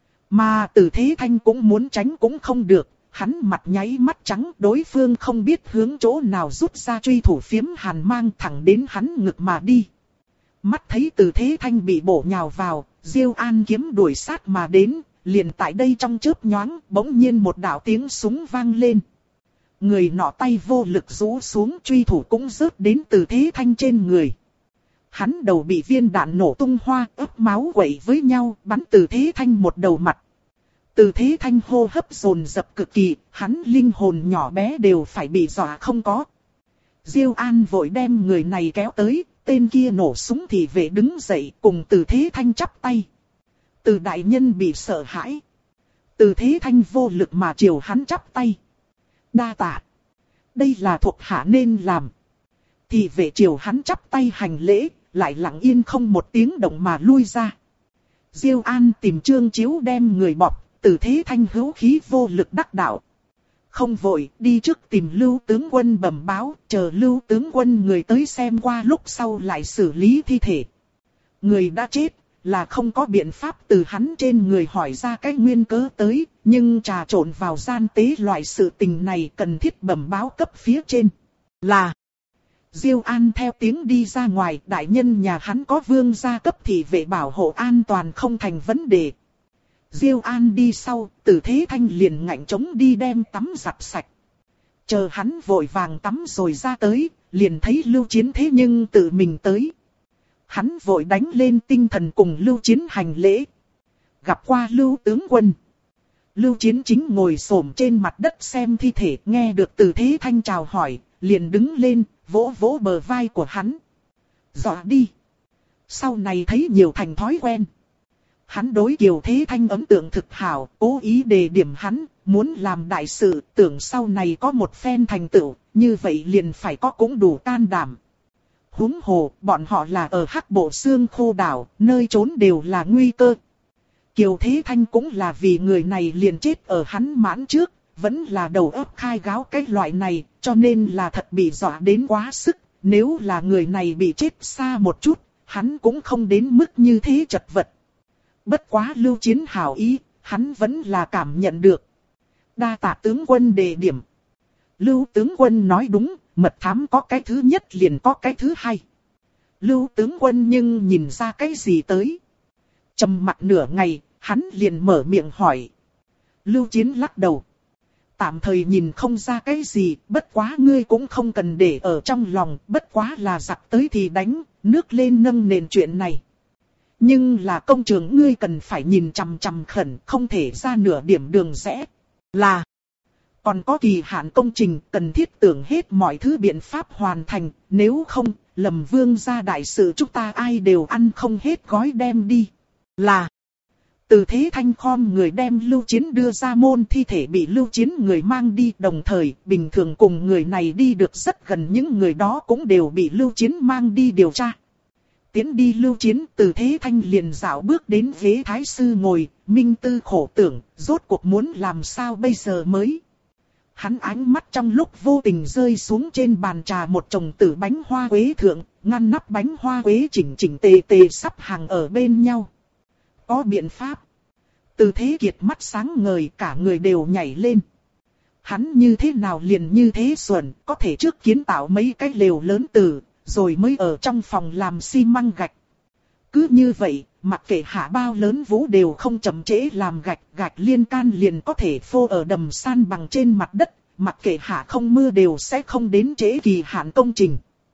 A: Mà Từ Thế Thanh cũng muốn tránh cũng không được, hắn mặt nháy mắt trắng, đối phương không biết hướng chỗ nào rút ra truy thủ phiếm hàn mang thẳng đến hắn ngực mà đi. Mắt thấy Từ Thế Thanh bị bổ nhào vào, Diêu An kiếm đuổi sát mà đến, liền tại đây trong chớp nhoáng, bỗng nhiên một đạo tiếng súng vang lên. Người nọ tay vô lực rũ xuống, truy thủ cũng rớt đến Từ Thế Thanh trên người. Hắn đầu bị viên đạn nổ tung hoa, ấp máu quậy với nhau, bắn Từ Thế Thanh một đầu mặt. Từ Thế Thanh hô hấp dồn dập cực kỳ, hắn linh hồn nhỏ bé đều phải bị dọa không có. Diêu An vội đem người này kéo tới, tên kia nổ súng thì vệ đứng dậy cùng Từ Thế Thanh chắp tay. Từ đại nhân bị sợ hãi. Từ Thế Thanh vô lực mà chiều hắn chắp tay. Đa tạ. Đây là thuộc hạ nên làm. Thì vệ chiều hắn chắp tay hành lễ, lại lặng yên không một tiếng động mà lui ra. Diêu An tìm Trương Chiếu đem người bọc, Từ Thế Thanh hữu khí vô lực đắc đạo. Không vội, đi trước tìm Lưu tướng quân bẩm báo, chờ Lưu tướng quân người tới xem qua lúc sau lại xử lý thi thể. Người đã chết, là không có biện pháp từ hắn trên người hỏi ra cái nguyên cớ tới, nhưng trà trộn vào gian tế loại sự tình này cần thiết bẩm báo cấp phía trên. Là Diêu An theo tiếng đi ra ngoài, đại nhân nhà hắn có vương gia cấp thị vệ bảo hộ an toàn không thành vấn đề. Diêu An đi sau, Từ Thế Thanh liền ngạnh chống đi đem tắm giặt sạch. Chờ hắn vội vàng tắm rồi ra tới, liền thấy Lưu Chiến thế nhưng tự mình tới. Hắn vội đánh lên tinh thần cùng Lưu Chiến hành lễ. Gặp qua Lưu tướng quân. Lưu Chiến chính ngồi xổm trên mặt đất xem thi thể, nghe được Từ Thế Thanh chào hỏi, liền đứng lên, vỗ vỗ bờ vai của hắn. Dọa đi. Sau này thấy nhiều thành thói quen. Hắn đối Kiều Thế Thanh ấn tượng thực hảo, cố ý đề điểm hắn, muốn làm đại sự, tưởng sau này có một phen thành tựu, như vậy liền phải có cũng đủ can đảm. Huống hồ, bọn họ là ở Hắc Bộ Xương Khô đảo, nơi trốn đều là nguy cơ. Kiều Thế Thanh cũng là vì người này liền chết ở hắn mãn trước, vẫn là đầu óc khai gáo cái loại này, cho nên là thật bị dọa đến quá sức. Nếu là người này bị chết xa một chút, hắn cũng không đến mức như thế chật vật. Bất quá Lưu Chiến hảo ý, hắn vẫn là cảm nhận được. Đa tạ tướng quân đề điểm. Lưu tướng quân nói đúng, mật thám có cái thứ nhất liền có cái thứ hai. Lưu tướng quân nhưng nhìn ra cái gì tới? Trầm mặc nửa ngày, hắn liền mở miệng hỏi. Lưu Chiến lắc đầu. Tạm thời nhìn không ra cái gì, bất quá ngươi cũng không cần để ở trong lòng, bất quá là giặc tới thì đánh, nước lên nâng nền chuyện này. Nhưng là công trường ngươi cần phải nhìn chằm chằm khẩn, không thể ra nửa điểm đường rẽ. Là, còn có kỳ hạn công trình cần thiết tưởng hết mọi thứ biện pháp hoàn thành, nếu không, lầm vương gia đại sự chúng ta ai đều ăn không hết gói đem đi. Là, Từ Thế Thanh khom người đem Lưu Chiến đưa ra môn, thi thể bị Lưu Chiến người mang đi, đồng thời bình thường cùng người này đi được rất gần những người đó cũng đều bị Lưu Chiến mang đi điều tra. Tiến đi Lưu Chiến, Từ Thế Thanh liền dạo bước đến ghế thái sư ngồi, minh tư khổ tưởng, rốt cuộc muốn làm sao bây giờ mới. Hắn ánh mắt trong lúc vô tình rơi xuống trên bàn trà một chồng tử bánh hoa quế thượng, ngăn nắp bánh hoa quế chỉnh chỉnh tề tề sắp hàng ở bên nhau. Có biện pháp. Từ Thế Kiệt mắt sáng ngời, cả người đều nhảy lên. Hắn như thế nào liền như thế xuẩn, có thể trước kiến tạo mấy cái lều lớn từ, rồi mới ở trong phòng làm xi măng gạch. Cứ như vậy, mặc kệ hạ bao lớn vũ đều không chậm trễ làm gạch, gạch liên can liền có thể phô ở đầm san bằng trên mặt đất, mặc kệ hạ không mưa đều sẽ không đến trễ kỳ hạn công trình.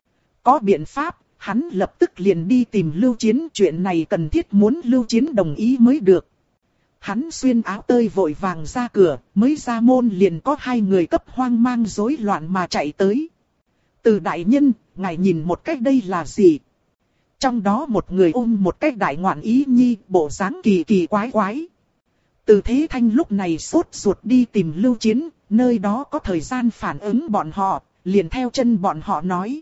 A: Có biện pháp, hắn lập tức liền đi tìm Lưu Chiến, chuyện này cần thiết muốn Lưu Chiến đồng ý mới được. Hắn xuyên áo tơi vội vàng ra cửa, mới ra môn liền có hai người cấp hoang mang rối loạn mà chạy tới. Từ đại nhân, ngài nhìn một cách đây là gì? Trong đó một người ôm một cái đại ngoạn ý nhi, bộ dáng kỳ kỳ quái quái. Từ Thế Thanh lúc này sốt ruột đi tìm Lưu Chiến, nơi đó có thời gian phản ứng bọn họ, liền theo chân bọn họ nói.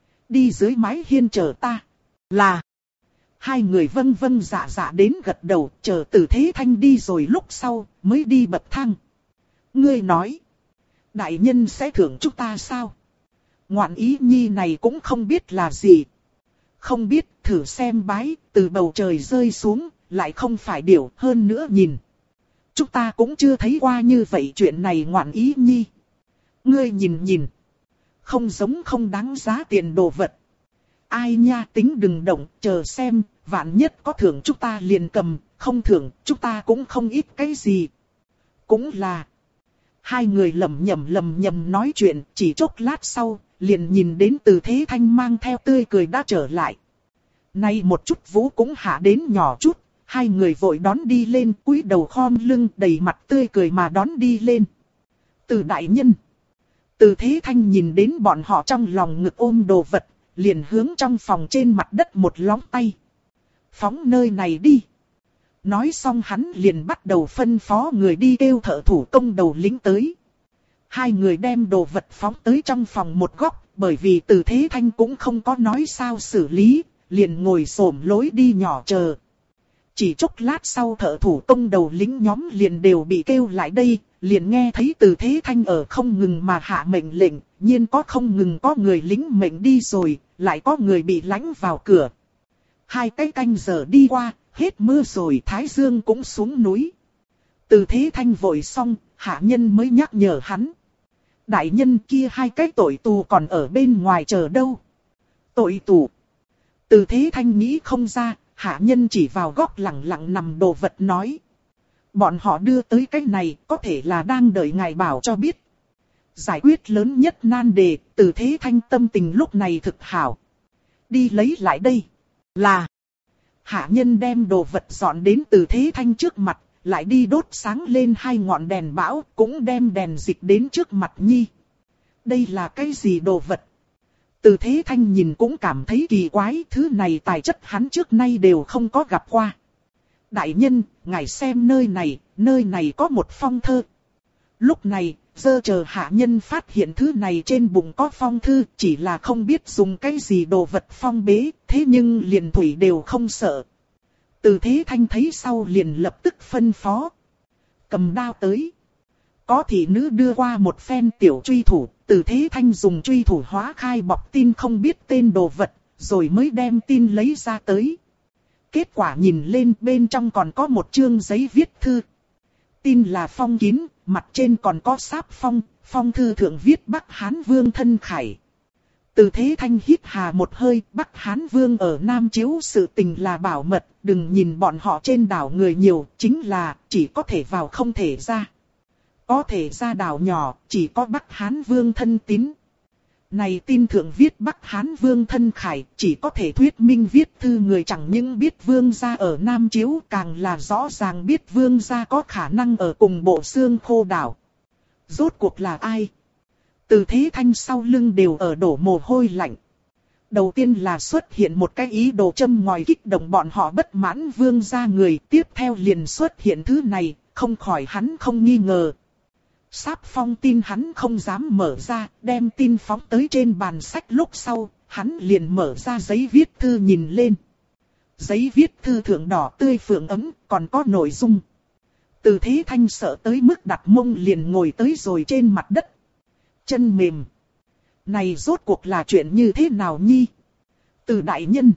A: Đi dưới mái hiên chờ ta. Là. Hai người vâng vâng dạ dạ đến gật đầu, chờ Từ Thế Thanh đi rồi lúc sau, mới đi bậc thang. Ngươi nói. Đại nhân sẽ thưởng chúng ta sao? Ngoạn ý nhi này cũng không biết là gì. Không biết, thử xem bái, từ bầu trời rơi xuống, lại không phải điều, hơn nữa nhìn. Chúng ta cũng chưa thấy qua như vậy chuyện này ngoạn ý nhi. Ngươi nhìn nhìn. Không giống không đáng giá tiền đồ vật. Ai nha, tính đừng động, chờ xem, vạn nhất có thưởng chúng ta liền cầm, không thưởng chúng ta cũng không ít cái gì. Cũng là. Hai người lầm nhầm nói chuyện, chỉ chốc lát sau, liền nhìn đến Từ Thế Thanh mang theo tươi cười đã trở lại. Nay một chút vũ cũng hạ đến nhỏ chút, hai người vội đón đi lên, cúi đầu khom lưng đầy mặt tươi cười mà đón đi lên. Từ đại nhân. Từ Thế Thanh nhìn đến bọn họ trong lòng ngực ôm đồ vật, liền hướng trong phòng trên mặt đất một lóng tay. Phóng nơi này đi. Nói xong hắn liền bắt đầu phân phó người đi kêu thợ thủ công đầu lĩnh tới. Hai người đem đồ vật phóng tới trong phòng một góc, bởi vì Từ Thế Thanh cũng không có nói sao xử lý, liền ngồi xổm lối đi nhỏ chờ. Chỉ chốc lát sau thợ thủ công đầu lĩnh nhóm liền đều bị kêu lại đây, liền nghe thấy Từ Thế Thanh ở không ngừng mà hạ mệnh lệnh, nhiên có không ngừng có người lính mệnh đi rồi, lại có người bị lãnh vào cửa. Hai cái canh giờ đi qua, hết mưa rồi Thái Dương cũng xuống núi. Từ Thế Thanh vội xong, hạ nhân mới nhắc nhở hắn. Đại nhân kia hai cái tội tù còn ở bên ngoài chờ đâu. Tội tù. Từ Thế Thanh nghĩ không ra, hạ nhân chỉ vào góc lẳng lặng nằm đồ vật nói. Bọn họ đưa tới cái này có thể là đang đợi ngài bảo cho biết. Giải quyết lớn nhất nan đề, Từ Thế Thanh tâm tình lúc này thực hảo. Đi lấy lại đây. Là. Hạ nhân đem đồ vật dọn đến Từ Thế Thanh trước mặt, lại đi đốt sáng lên hai ngọn đèn bão, cũng đem đèn dịch đến trước mặt nhi. Đây là cái gì đồ vật? Từ Thế Thanh nhìn cũng cảm thấy kỳ quái, thứ này tài chất hắn trước nay đều không có gặp qua. Đại nhân, ngài xem nơi này có một phong thơ. Lúc này, giờ chờ hạ nhân phát hiện thứ này trên bụng có phong thư, chỉ là không biết dùng cái gì đồ vật phong bế, thế nhưng liền thủy đều không sợ. Từ Thế Thanh thấy sau liền lập tức phân phó. Cầm đao tới. Có thị nữ đưa qua một phen tiểu truy thủ, Từ Thế Thanh dùng truy thủ hóa khai bọc tin không biết tên đồ vật, rồi mới đem tin lấy ra tới. Kết quả nhìn lên bên trong còn có một chương giấy viết thư. Tin là phong kín, mặt trên còn có sáp phong, phong thư thượng viết Bắc Hán Vương thân khải. Từ Thế Thanh hít hà một hơi, Bắc Hán Vương ở Nam Chiếu sự tình là bảo mật, đừng nhìn bọn họ trên đảo người nhiều, chính là chỉ có thể vào không thể ra. Có thể ra đảo nhỏ, chỉ có Bắc Hán Vương thân tín. Này tin thượng viết Bắc Hán Vương thân khải, chỉ có thể thuyết minh viết thư người chẳng những biết Vương gia ở Nam Chiếu, càng là rõ ràng biết Vương gia có khả năng ở cùng bộ xương khô đảo. Rốt cuộc là ai? Từ Thế Thanh sau lưng đều ở đổ mồ hôi lạnh. Đầu tiên là xuất hiện một cái ý đồ châm ngòi kích động bọn họ bất mãn Vương gia người, tiếp theo liền xuất hiện thứ này, không khỏi hắn không nghi ngờ. Sáp phong tin hắn không dám mở ra, đem tin phóng tới trên bàn sách lúc sau, hắn liền mở ra giấy viết thư nhìn lên. Giấy viết thư thượng đỏ tươi phượng ấm, còn có nội dung. Từ Thế Thanh sợ tới mức đặt mông liền ngồi tới rồi trên mặt đất. Chân mềm. Này rốt cuộc là chuyện như thế nào nhi? Từ đại nhân.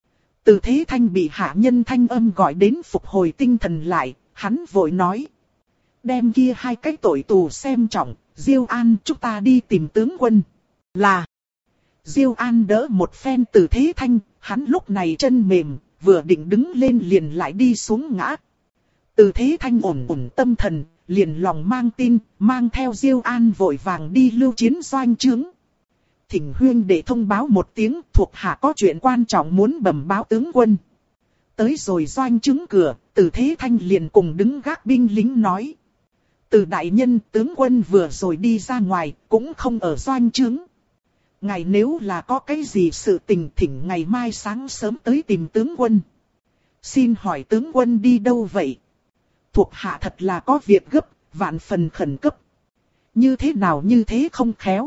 A: Từ Thế Thanh bị hạ nhân thanh âm gọi đến phục hồi tinh thần lại, hắn vội nói. Đem kia hai cái tội tù xem trọng, Diêu An chúng ta đi tìm tướng quân. Là. Diêu An đỡ một phen Từ Thế Thanh, hắn lúc này chân mềm, vừa định đứng lên liền lại đi xuống ngã. Từ Thế Thanh ổn tâm thần, liền lòng mang tin, mang theo Diêu An vội vàng đi Lưu Chiến doanh trướng. Thỉnh huynh để thông báo một tiếng, thuộc hạ có chuyện quan trọng muốn bẩm báo tướng quân. Tới rồi doanh trướng cửa, Từ Thế Thanh liền cùng đứng gác binh lính nói. Từ đại nhân, tướng quân vừa rồi đi ra ngoài, cũng không ở doanh trướng. Ngài nếu là có cái gì sự tình thỉnh ngày mai sáng sớm tới tìm tướng quân. Xin hỏi tướng quân đi đâu vậy? Thuộc hạ thật là có việc gấp, vạn phần khẩn cấp. Như thế nào như thế không khéo.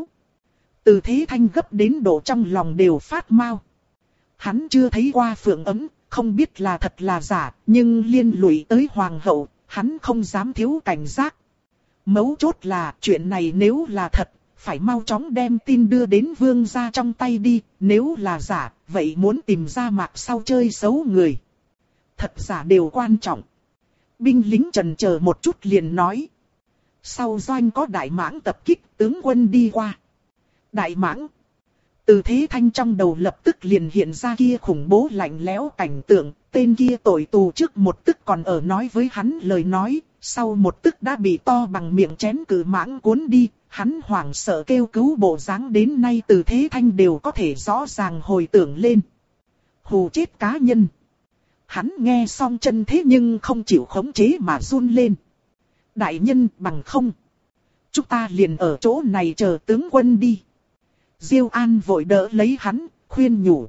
A: Từ Thế Thanh gấp đến độ trong lòng đều phát mau. Hắn chưa thấy qua phượng ấm, không biết là thật là giả, nhưng liên lụy tới hoàng hậu, hắn không dám thiếu cảnh giác. Mấu chốt là chuyện này nếu là thật, phải mau chóng đem tin đưa đến vương gia trong tay đi, nếu là giả, vậy muốn tìm ra mạc sau chơi xấu người. Thật giả đều quan trọng. Binh lính chần chờ một chút liền nói. Sau doanh có đại mãng tập kích, tướng quân đi qua. Đại mãng. Từ Thế Thanh trong đầu lập tức liền hiện ra kia khủng bố lạnh lẽo cảnh tượng, tên kia tội tù trước một tức còn ở nói với hắn lời nói, sau một tức đã bị to bằng miệng chén cự mãng cuốn đi, hắn hoảng sợ kêu cứu bộ dáng đến nay Từ Thế Thanh đều có thể rõ ràng hồi tưởng lên. Hù chết cá nhân. Hắn nghe xong chân thế nhưng không chịu khống chế mà run lên. Đại nhân bằng không. Chúng ta liền ở chỗ này chờ tướng quân đi. Diêu An vội đỡ lấy hắn, khuyên nhủ.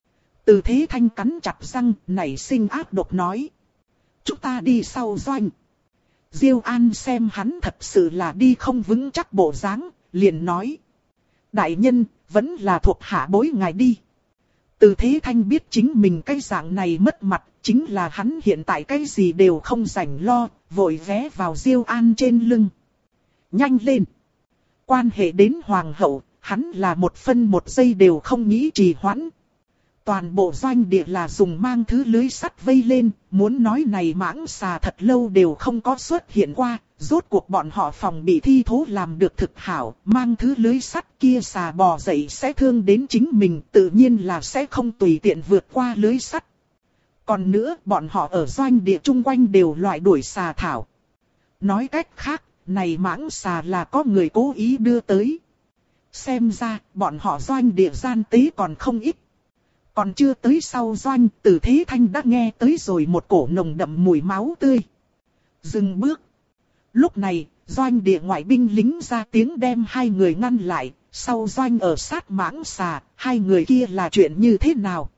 A: Từ Thế Thanh cắn chặt răng, nảy sinh ác độc nói. Chúng ta đi sau doanh. Diêu An xem hắn thật sự là đi không vững chắc bộ dáng, liền nói. Đại nhân, vẫn là thuộc hạ bối ngài đi. Từ Thế Thanh biết chính mình cái dạng này mất mặt, chính là hắn hiện tại cái gì đều không rảnh lo, vội ghé vào Diêu An trên lưng. Nhanh lên! Quan hệ đến hoàng hậu, hắn là một phân một giây đều không nghĩ trì hoãn. Toàn bộ doanh địa là dùng mang thứ lưới sắt vây lên, muốn nói này mãng xà thật lâu đều không có xuất hiện qua, rốt cuộc bọn họ phòng bị thi thố làm được thực hảo, mang thứ lưới sắt kia xà bò dậy sẽ thương đến chính mình, tự nhiên là sẽ không tùy tiện vượt qua lưới sắt. Còn nữa, bọn họ ở doanh địa chung quanh đều loại đuổi xà thảo. Nói cách khác, này mãng xà là có người cố ý đưa tới. Xem ra, bọn họ doanh địa gian tế còn không ít. Còn chưa tới sau doanh, Từ Thế Thanh đã nghe tới rồi một cổ nồng đậm mùi máu tươi. Dừng bước. Lúc này, doanh địa ngoại binh lính ra tiếng đem hai người ngăn lại, sau doanh ở sát mãng xà, hai người kia là chuyện như thế nào?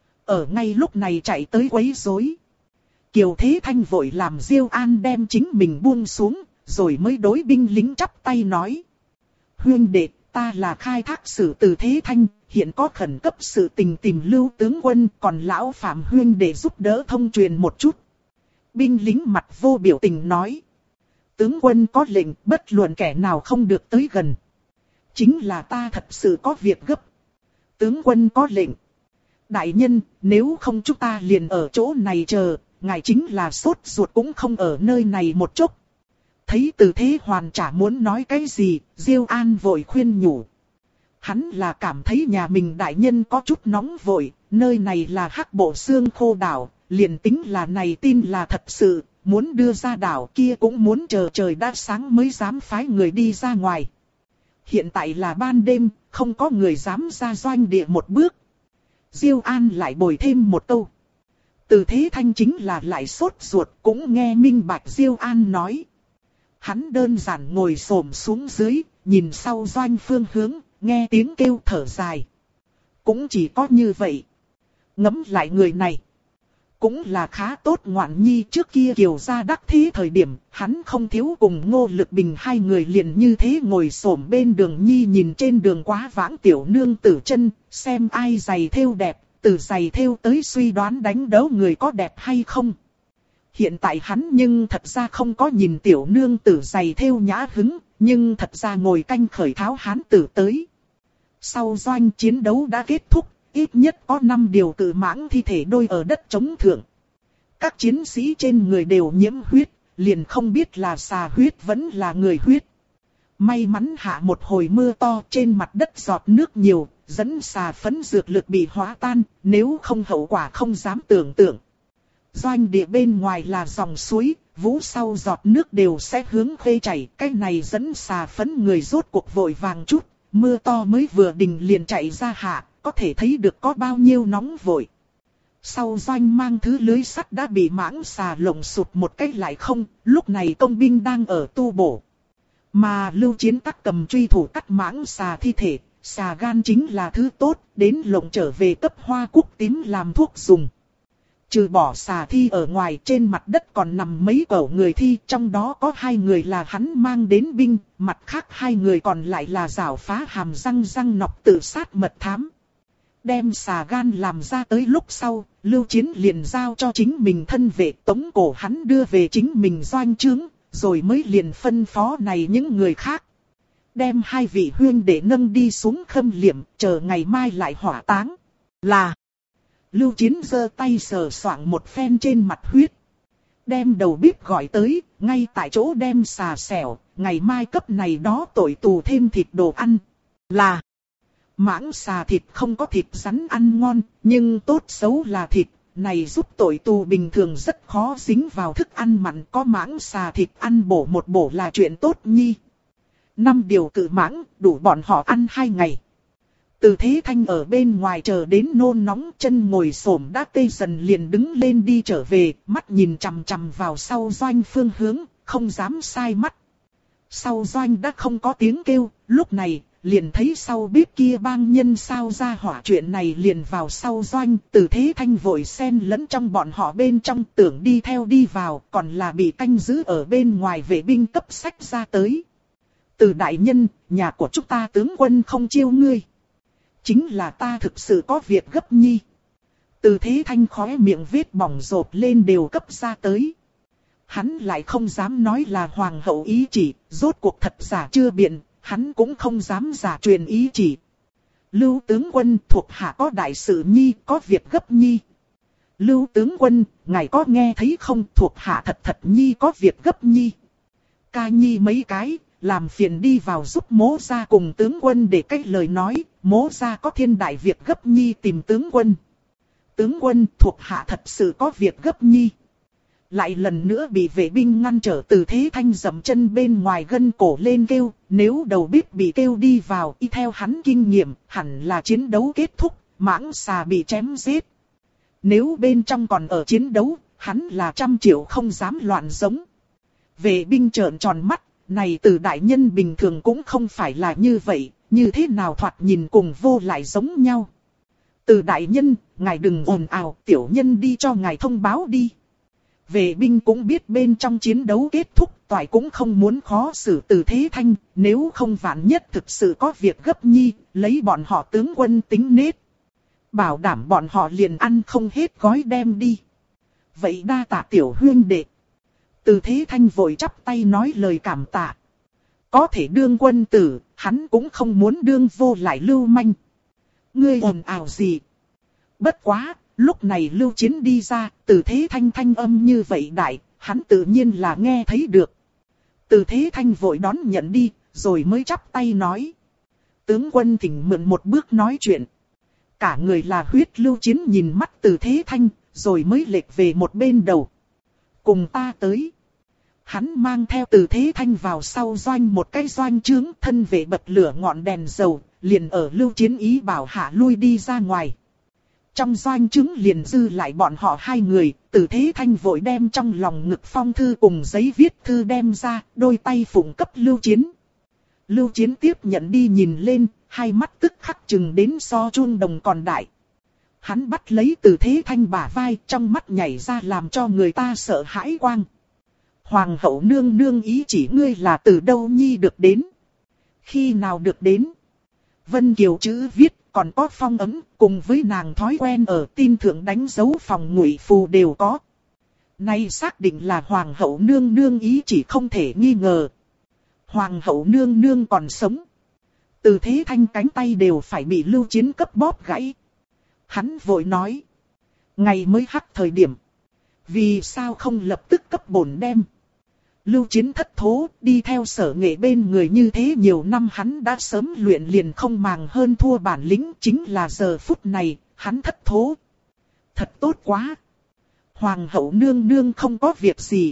A: Ở ngay lúc này chạy tới quấy rối. Kiều Thế Thanh vội làm Diêu An đem chính mình buông xuống, rồi mới đối binh lính chắp tay nói. Huynh đệ, ta là khai thác sử Từ Thế Thanh, hiện có khẩn cấp sự tình tìm Lưu tướng quân, còn lão Phạm huynh để giúp đỡ thông truyền một chút. Binh lính mặt vô biểu tình nói. Tướng quân có lệnh, bất luận kẻ nào không được tới gần. Chính là ta thật sự có việc gấp. Tướng quân có lệnh. Đại nhân, nếu không chúng ta liền ở chỗ này chờ, ngài chính là sốt ruột cũng không ở nơi này một chút. Thấy Từ Thế Hoàn chả muốn nói cái gì, Diêu An vội khuyên nhủ. Hắn là cảm thấy nhà mình đại nhân có chút nóng vội, nơi này là Hắc Bộ Xương Khô đảo, liền tính là này tin là thật sự, muốn đưa ra đảo kia cũng muốn chờ trời đã sáng mới dám phái người đi ra ngoài. Hiện tại là ban đêm, không có người dám ra doanh địa một bước. Diêu An lại bồi thêm một câu. Từ Thế Thanh chính là lại sốt ruột cũng nghe minh bạch Diêu An nói. Hắn đơn giản ngồi xổm xuống dưới, nhìn sau doanh phương hướng, nghe tiếng kêu thở dài. Cũng chỉ có như vậy. Ngẫm lại người này. Cũng là khá tốt ngoạn nhi, trước kia Kiều gia đắc thế thời điểm, hắn không thiếu cùng Ngô Lực Bình hai người liền như thế ngồi xổm bên đường nhi nhìn trên đường quá vãng tiểu nương tử chân, xem ai giày thêu đẹp, từ giày thêu tới suy đoán đánh đấu người có đẹp hay không. Hiện tại hắn nhưng thật ra không có nhìn tiểu nương tử giày thêu nhã hứng, nhưng thật ra ngồi canh khởi tháo hán tử tới. Sau doanh chiến đấu đã kết thúc, ít nhất có 5 điều cự mãng thi thể đôi ở đất trống thượng. Các chiến sĩ trên người đều nhiễm huyết, liền không biết là xà huyết vẫn là người huyết. May mắn hạ một hồi mưa to, trên mặt đất giọt nước nhiều, dẫn xà phấn dược lực bị hóa tan, nếu không hậu quả không dám tưởng tượng. Doanh địa bên ngoài là dòng suối, vũ sau giọt nước đều sẽ hướng khê chảy, cái này dẫn xà phấn người rốt cuộc vội vàng chút, mưa to mới vừa đình liền chạy ra hạ, có thể thấy được có bao nhiêu nóng vội. Sau doanh mang thứ lưới sắt đã bị mãng xà lồng sụt một cách lại không, lúc này công binh đang ở tu bổ. Mà Lưu Chiến tắc cầm truy thủ cắt mãng xà thi thể, xà gan chính là thứ tốt, đến lồng trở về cấp hoa cúc tím làm thuốc dùng. Trừ bỏ xà thi ở ngoài, trên mặt đất còn nằm mấy cẩu người thi, trong đó có 2 người là hắn mang đến binh, mặt khác 2 người còn lại là giảo phá hàm răng nọc tự sát mật thám. Đem xà gan làm ra tới lúc sau, Lưu Chiến liền giao cho chính mình thân vệ tống cổ hắn đưa về chính mình doanh trướng, rồi mới liền phân phó này những người khác. Đem 2 vị huynh để nâng đi xuống khâm liệm, chờ ngày mai lại hỏa táng. Là Lưu Chiến giơ tay sờ soạng một phen trên mặt huyết. Đem đầu bếp gọi tới, ngay tại chỗ đem xà xẻo, ngày mai cấp này đó tội tù thêm thịt đồ ăn. Là mãng xà thịt không có thịt rắn ăn ngon, nhưng tốt xấu là thịt, này giúp tội tù bình thường rất khó dính vào thức ăn mặn, có mãng xà thịt ăn bổ một bổ là chuyện tốt nhi. 5 điều cự mãng, đủ bọn họ ăn 2 ngày. Từ Thế Thanh ở bên ngoài chờ đến nôn nóng, chân ngồi xổm đã tê dần liền đứng lên đi trở về, mắt nhìn chằm chằm vào sau doanh phương hướng, không dám sai mắt. Sau doanh đã không có tiếng kêu, lúc này liền thấy sau bếp kia bang nhân sao ra hỏa chuyện này liền vào sau doanh, Từ Thế Thanh vội xen lẫn trong bọn họ bên trong tưởng đi theo đi vào, còn là bị canh giữ ở bên ngoài vệ binh cấp sách ra tới. Từ đại nhân, nhà của chúng ta tướng quân không chiêu ngươi. Chính là ta thực sự có việc gấp nhi. Từ Thế Thanh khóe miệng vết bỏng rộp lên đều cấp ra tới. Hắn lại không dám nói là hoàng hậu ý chỉ, rốt cuộc thật giả chưa biện, hắn cũng không dám giả truyền ý chỉ. Lưu tướng quân thuộc hạ có đại sự nhi, có việc gấp nhi. Lưu tướng quân, ngài có nghe thấy không, thuộc hạ thật nhi có việc gấp nhi. Ca nhi mấy cái, làm phiền đi vào giúp mỗ gia cùng tướng quân để cách lời nói, mỗ gia có thiên đại việc gấp nhi tìm tướng quân. Tướng quân thuộc hạ thật sự có việc gấp nhi. Lại lần nữa bị vệ binh ngăn trở. Từ Thế Thanh dậm chân bên ngoài gân cổ lên kêu, nếu đầu bếp bị kêu đi vào, y theo hắn kinh nghiệm, hẳn là chiến đấu kết thúc, mãng xà bị chém giết. Nếu bên trong còn ở chiến đấu, hắn là 100 triệu không dám loạn giống. Vệ binh trợn tròn mắt, này Từ đại nhân bình thường cũng không phải là như vậy, như thế nào thoạt nhìn cùng vô lại giống nhau. Từ đại nhân, ngài đừng ồn ào, tiểu nhân đi cho ngài thông báo đi. Vệ binh cũng biết bên trong chiến đấu kết thúc, toại cũng không muốn khó xử Từ Thế Thanh, nếu không vạn nhất thực sự có việc gấp nhi, lấy bọn họ tướng quân tính nết. Bảo đảm bọn họ liền ăn không hết gói đem đi. Vậy đa tạ tiểu huynh đệ. Từ Thế Thanh vội chắp tay nói lời cảm tạ. Có thể đương quân tử, hắn cũng không muốn đương vô lại lưu manh. Ngươi ồn ào gì? Bất quá, lúc này Lưu Chiến đi ra, Từ Thế Thanh thanh âm như vậy đại, hắn tự nhiên là nghe thấy được. Từ Thế Thanh vội đón nhận đi, rồi mới chắp tay nói. Tướng quân thỉnh mượn một bước nói chuyện. Cả người là huyết. Lưu Chiến nhìn mắt Từ Thế Thanh, rồi mới lệch về một bên đầu. Cùng ta tới. Hắn mang theo Từ Thế Thanh vào sau doanh một cái doanh trướng, thân vệ bật lửa ngọn đèn dầu, liền ở Lưu Chiến ý bảo hạ lui đi ra ngoài. Trong doanh trướng liền dư lại bọn họ 2 người, Từ Thế Thanh vội đem trong lòng ngực phong thư cùng giấy viết thư đem ra, đôi tay phụng cấp Lưu Chiến. Lưu Chiến tiếp nhận đi nhìn lên, hai mắt tức khắc chừng đến so chuông đồng còn đại. Hắn bắt lấy Từ Thế Thanh bả vai, trong mắt nhảy ra làm cho người ta sợ hãi quang. Hoàng hậu nương nương ý chỉ ngươi là từ đâu nhi được đến? Khi nào được đến? Vân Kiều chữ viết, còn có phong ấn, cùng với nàng thói quen ở tin thượng đánh dấu phòng ngụy phù đều có. Nay xác định là hoàng hậu nương nương ý chỉ không thể nghi ngờ. Hoàng hậu nương nương còn sống. Từ Thế Thanh cánh tay đều phải bị Lưu Chiến cấp bóp gãy. Hắn vội nói. Ngày mới hắc thời điểm. Vì sao không lập tức cấp bổn đem? Lưu Chiến thất thố, đi theo Sở Nghệ bên người như thế nhiều năm hắn đã sớm luyện liền không màng hơn thua bản lĩnh, chính là giờ phút này, hắn thất thố. Thật tốt quá. Hoàng hậu nương nương không có việc gì.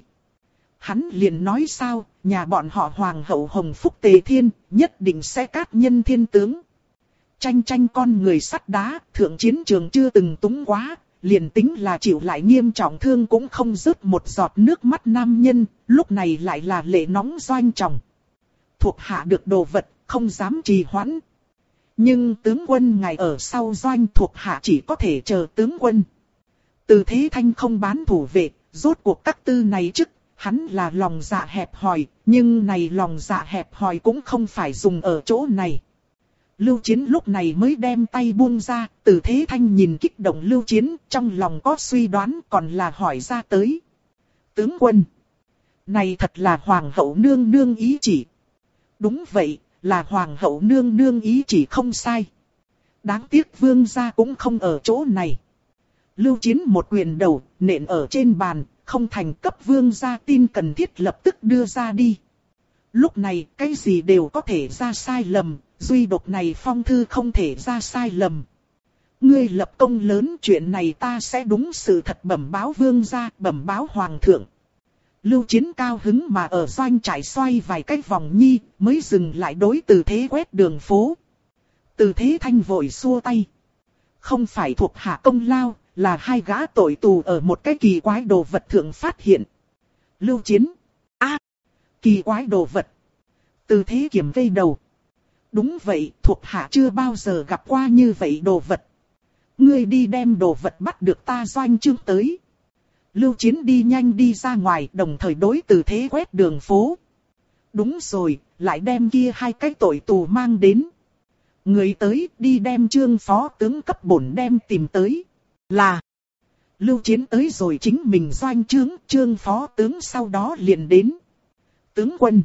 A: Hắn liền nói sao, nhà bọn họ Hoàng hậu Hồng Phúc Tề Thiên, nhất định sẽ cát nhân thiên tướng. Tranh con người sắt đá, thượng chiến trường chưa từng túng quá, liền tính là chịu lại nghiêm trọng thương cũng không rớt một giọt nước mắt nam nhân, lúc này lại là lệ nóng doanh trọng. Thuộc hạ được đồ vật, không dám trì hoãn. Nhưng tướng quân ngài ở sau doanh, thuộc hạ chỉ có thể chờ tướng quân. Từ Thế Thanh không bán thủ vệ, rốt cuộc các tư này chức, hắn là lòng dạ hẹp hòi, nhưng này lòng dạ hẹp hòi cũng không phải dùng ở chỗ này. Lưu Chiến lúc này mới đem tay buông ra, Từ Thế Thanh nhìn kích động Lưu Chiến, trong lòng có suy đoán còn là hỏi ra tới. Tướng quân, này thật là Hoàng hậu nương nương ý chỉ. Đúng vậy, là Hoàng hậu nương nương ý chỉ không sai. Đáng tiếc vương gia cũng không ở chỗ này. Lưu Chiến một quyền đầu, nện ở trên bàn, không thành cấp vương gia tin cần thiết lập tức đưa ra đi. Lúc này, cái gì đều có thể ra sai lầm, duy độc này phong thư không thể ra sai lầm. Ngươi lập công lớn, chuyện này ta sẽ đúng sự thật bẩm báo vương gia, bẩm báo hoàng thượng. Lưu Chiến cao hứng mà ở doanh trại xoay vài cái vòng nhi, mới dừng lại đối Từ Thế quét đường phố. Từ Thế Thanh vội xua tay. Không phải thuộc hạ công lao, là hai gã tội tù ở một cái kỳ quái đồ vật thượng phát hiện. Lưu Chiến. Kỳ quái đồ vật. Từ Thế kiểm vây đầu. Đúng vậy, thuộc hạ chưa bao giờ gặp qua như vậy đồ vật. Ngươi đi đem đồ vật bắt được ta doanh trương tới. Lưu Chiến đi nhanh đi ra ngoài, đồng thời đối Từ Thế quét đường phố. Đúng rồi, lại đem kia hai cái tội tù mang đến. Người tới, đi đem Trương phó tướng cấp bổn đem tìm tới. Là Lưu Chiến tới rồi chính mình doanh trướng, Trương phó tướng sau đó liền đến. Tướng quân.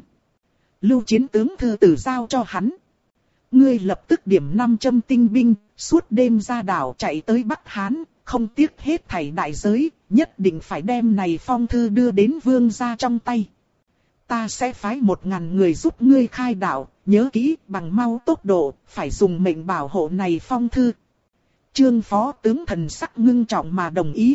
A: Lưu Chiến tướng thư tử giao cho hắn. Ngươi lập tức điểm 500 tinh binh, suốt đêm ra đảo chạy tới Bắc Hán, không tiếc hết thảy đại giới, nhất định phải đem này phong thư đưa đến vương gia trong tay. Ta sẽ phái 1000 người giúp ngươi khai đảo, nhớ kỹ bằng mau tốc độ, phải dùng mệnh bảo hộ này phong thư. Trương phó tướng thần sắc ngưng trọng mà đồng ý.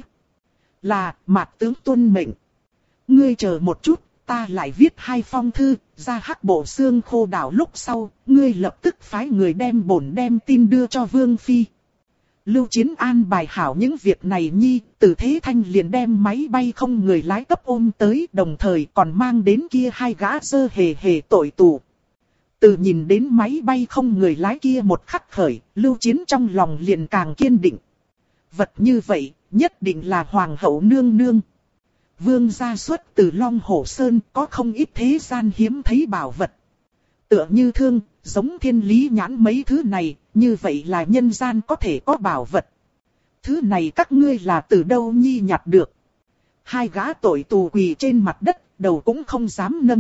A: Là, Mạt tướng tuân mệnh. Ngươi chờ một chút, ta lại viết 2 phong thư, ra Hắc Bộ Xương Khô đảo lúc sau, ngươi lập tức phái người đem bổn đem tin đưa cho Vương Phi. Lưu Chiến an bài hảo những việc này nhi, Từ Thế Thanh liền đem máy bay không người lái cấp ôm tới, đồng thời còn mang đến kia hai gã dơ hề hề tội tù. Từ nhìn đến máy bay không người lái kia một khắc khởi, Lưu Chiến trong lòng liền càng kiên định. Vật như vậy, nhất định là Hoàng hậu nương nương. Vương gia xuất từ Long Hổ Sơn, có không ít thế gian hiếm thấy bảo vật. Tựa như thương, giống thiên lý nhãn mấy thứ này, như vậy là nhân gian có thể có bảo vật. Thứ này các ngươi là từ đâu nhi nhặt được? Hai gã tội tù quỳ trên mặt đất, đầu cũng không dám nâng.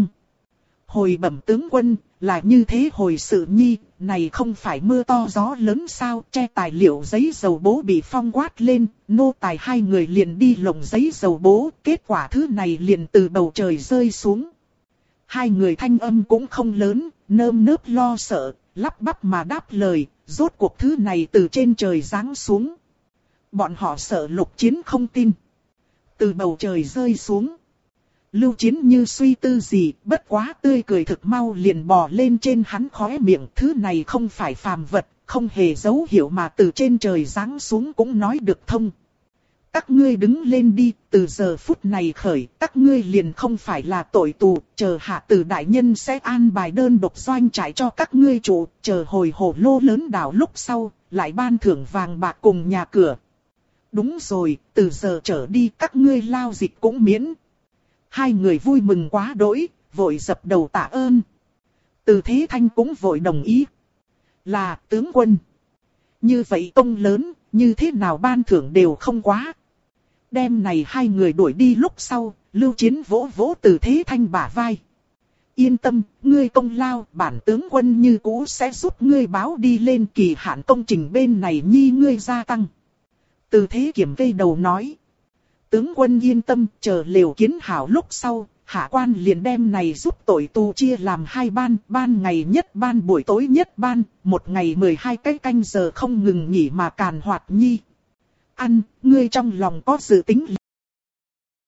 A: Hồi bẩm tướng quân, là như thế hồi sự nhi, này không phải mưa to gió lớn sao, che tài liệu giấy dầu bố bị phong quát lên, nô tài hai người liền đi lồng giấy dầu bố, kết quả thứ này liền từ bầu trời rơi xuống. Hai người thanh âm cũng không lớn, nơm nớp lo sợ, lắp bắp mà đáp lời, rốt cuộc thứ này từ trên trời giáng xuống. Bọn họ sợ Lục Chiến không tin. Từ bầu trời rơi xuống. Lưu Chiến như suy tư gì, bất quá tươi cười thực mau liền bò lên trên hắn khóe miệng. Thứ này không phải phàm vật, không hề dấu hiệu mà từ trên trời giáng xuống cũng nói được thông. Các ngươi đứng lên đi, từ giờ phút này khởi, các ngươi liền không phải là tội tù, chờ hạ tử đại nhân sẽ an bài đơn độc doanh trại cho các ngươi chủ, chờ hồi Hổ Lô lớn đảo lúc sau, lại ban thưởng vàng bạc cùng nhà cửa. Đúng rồi, từ giờ trở đi các ngươi lao dịch cũng miễn. Hai người vui mừng quá đỗi, vội dập đầu tạ ơn. Từ Thế Thanh cũng vội đồng ý. Là tướng quân. Như vậy công lớn, như thế nào ban thưởng đều không quá. Đêm này hai người đuổi đi lúc sau, Lưu Chiến vỗ vỗ Từ Thế Thanh bả vai. Yên tâm, ngươi công lao, bản tướng quân như cũ sẽ giúp ngươi báo đi lên kỳ hạn công trình bên này nhi ngươi gia tăng. Từ Thế Kiểm cây đầu nói. Tướng quân yên tâm, chờ lều kiến hảo lúc sau, hạ quan liền đem này giúp tội tù chia làm 2 ban, ban ngày nhất ban buổi tối nhất ban, một ngày 12 cái canh giờ không ngừng nghỉ mà càn hoạt nhi. Ngươi trong lòng có dự tính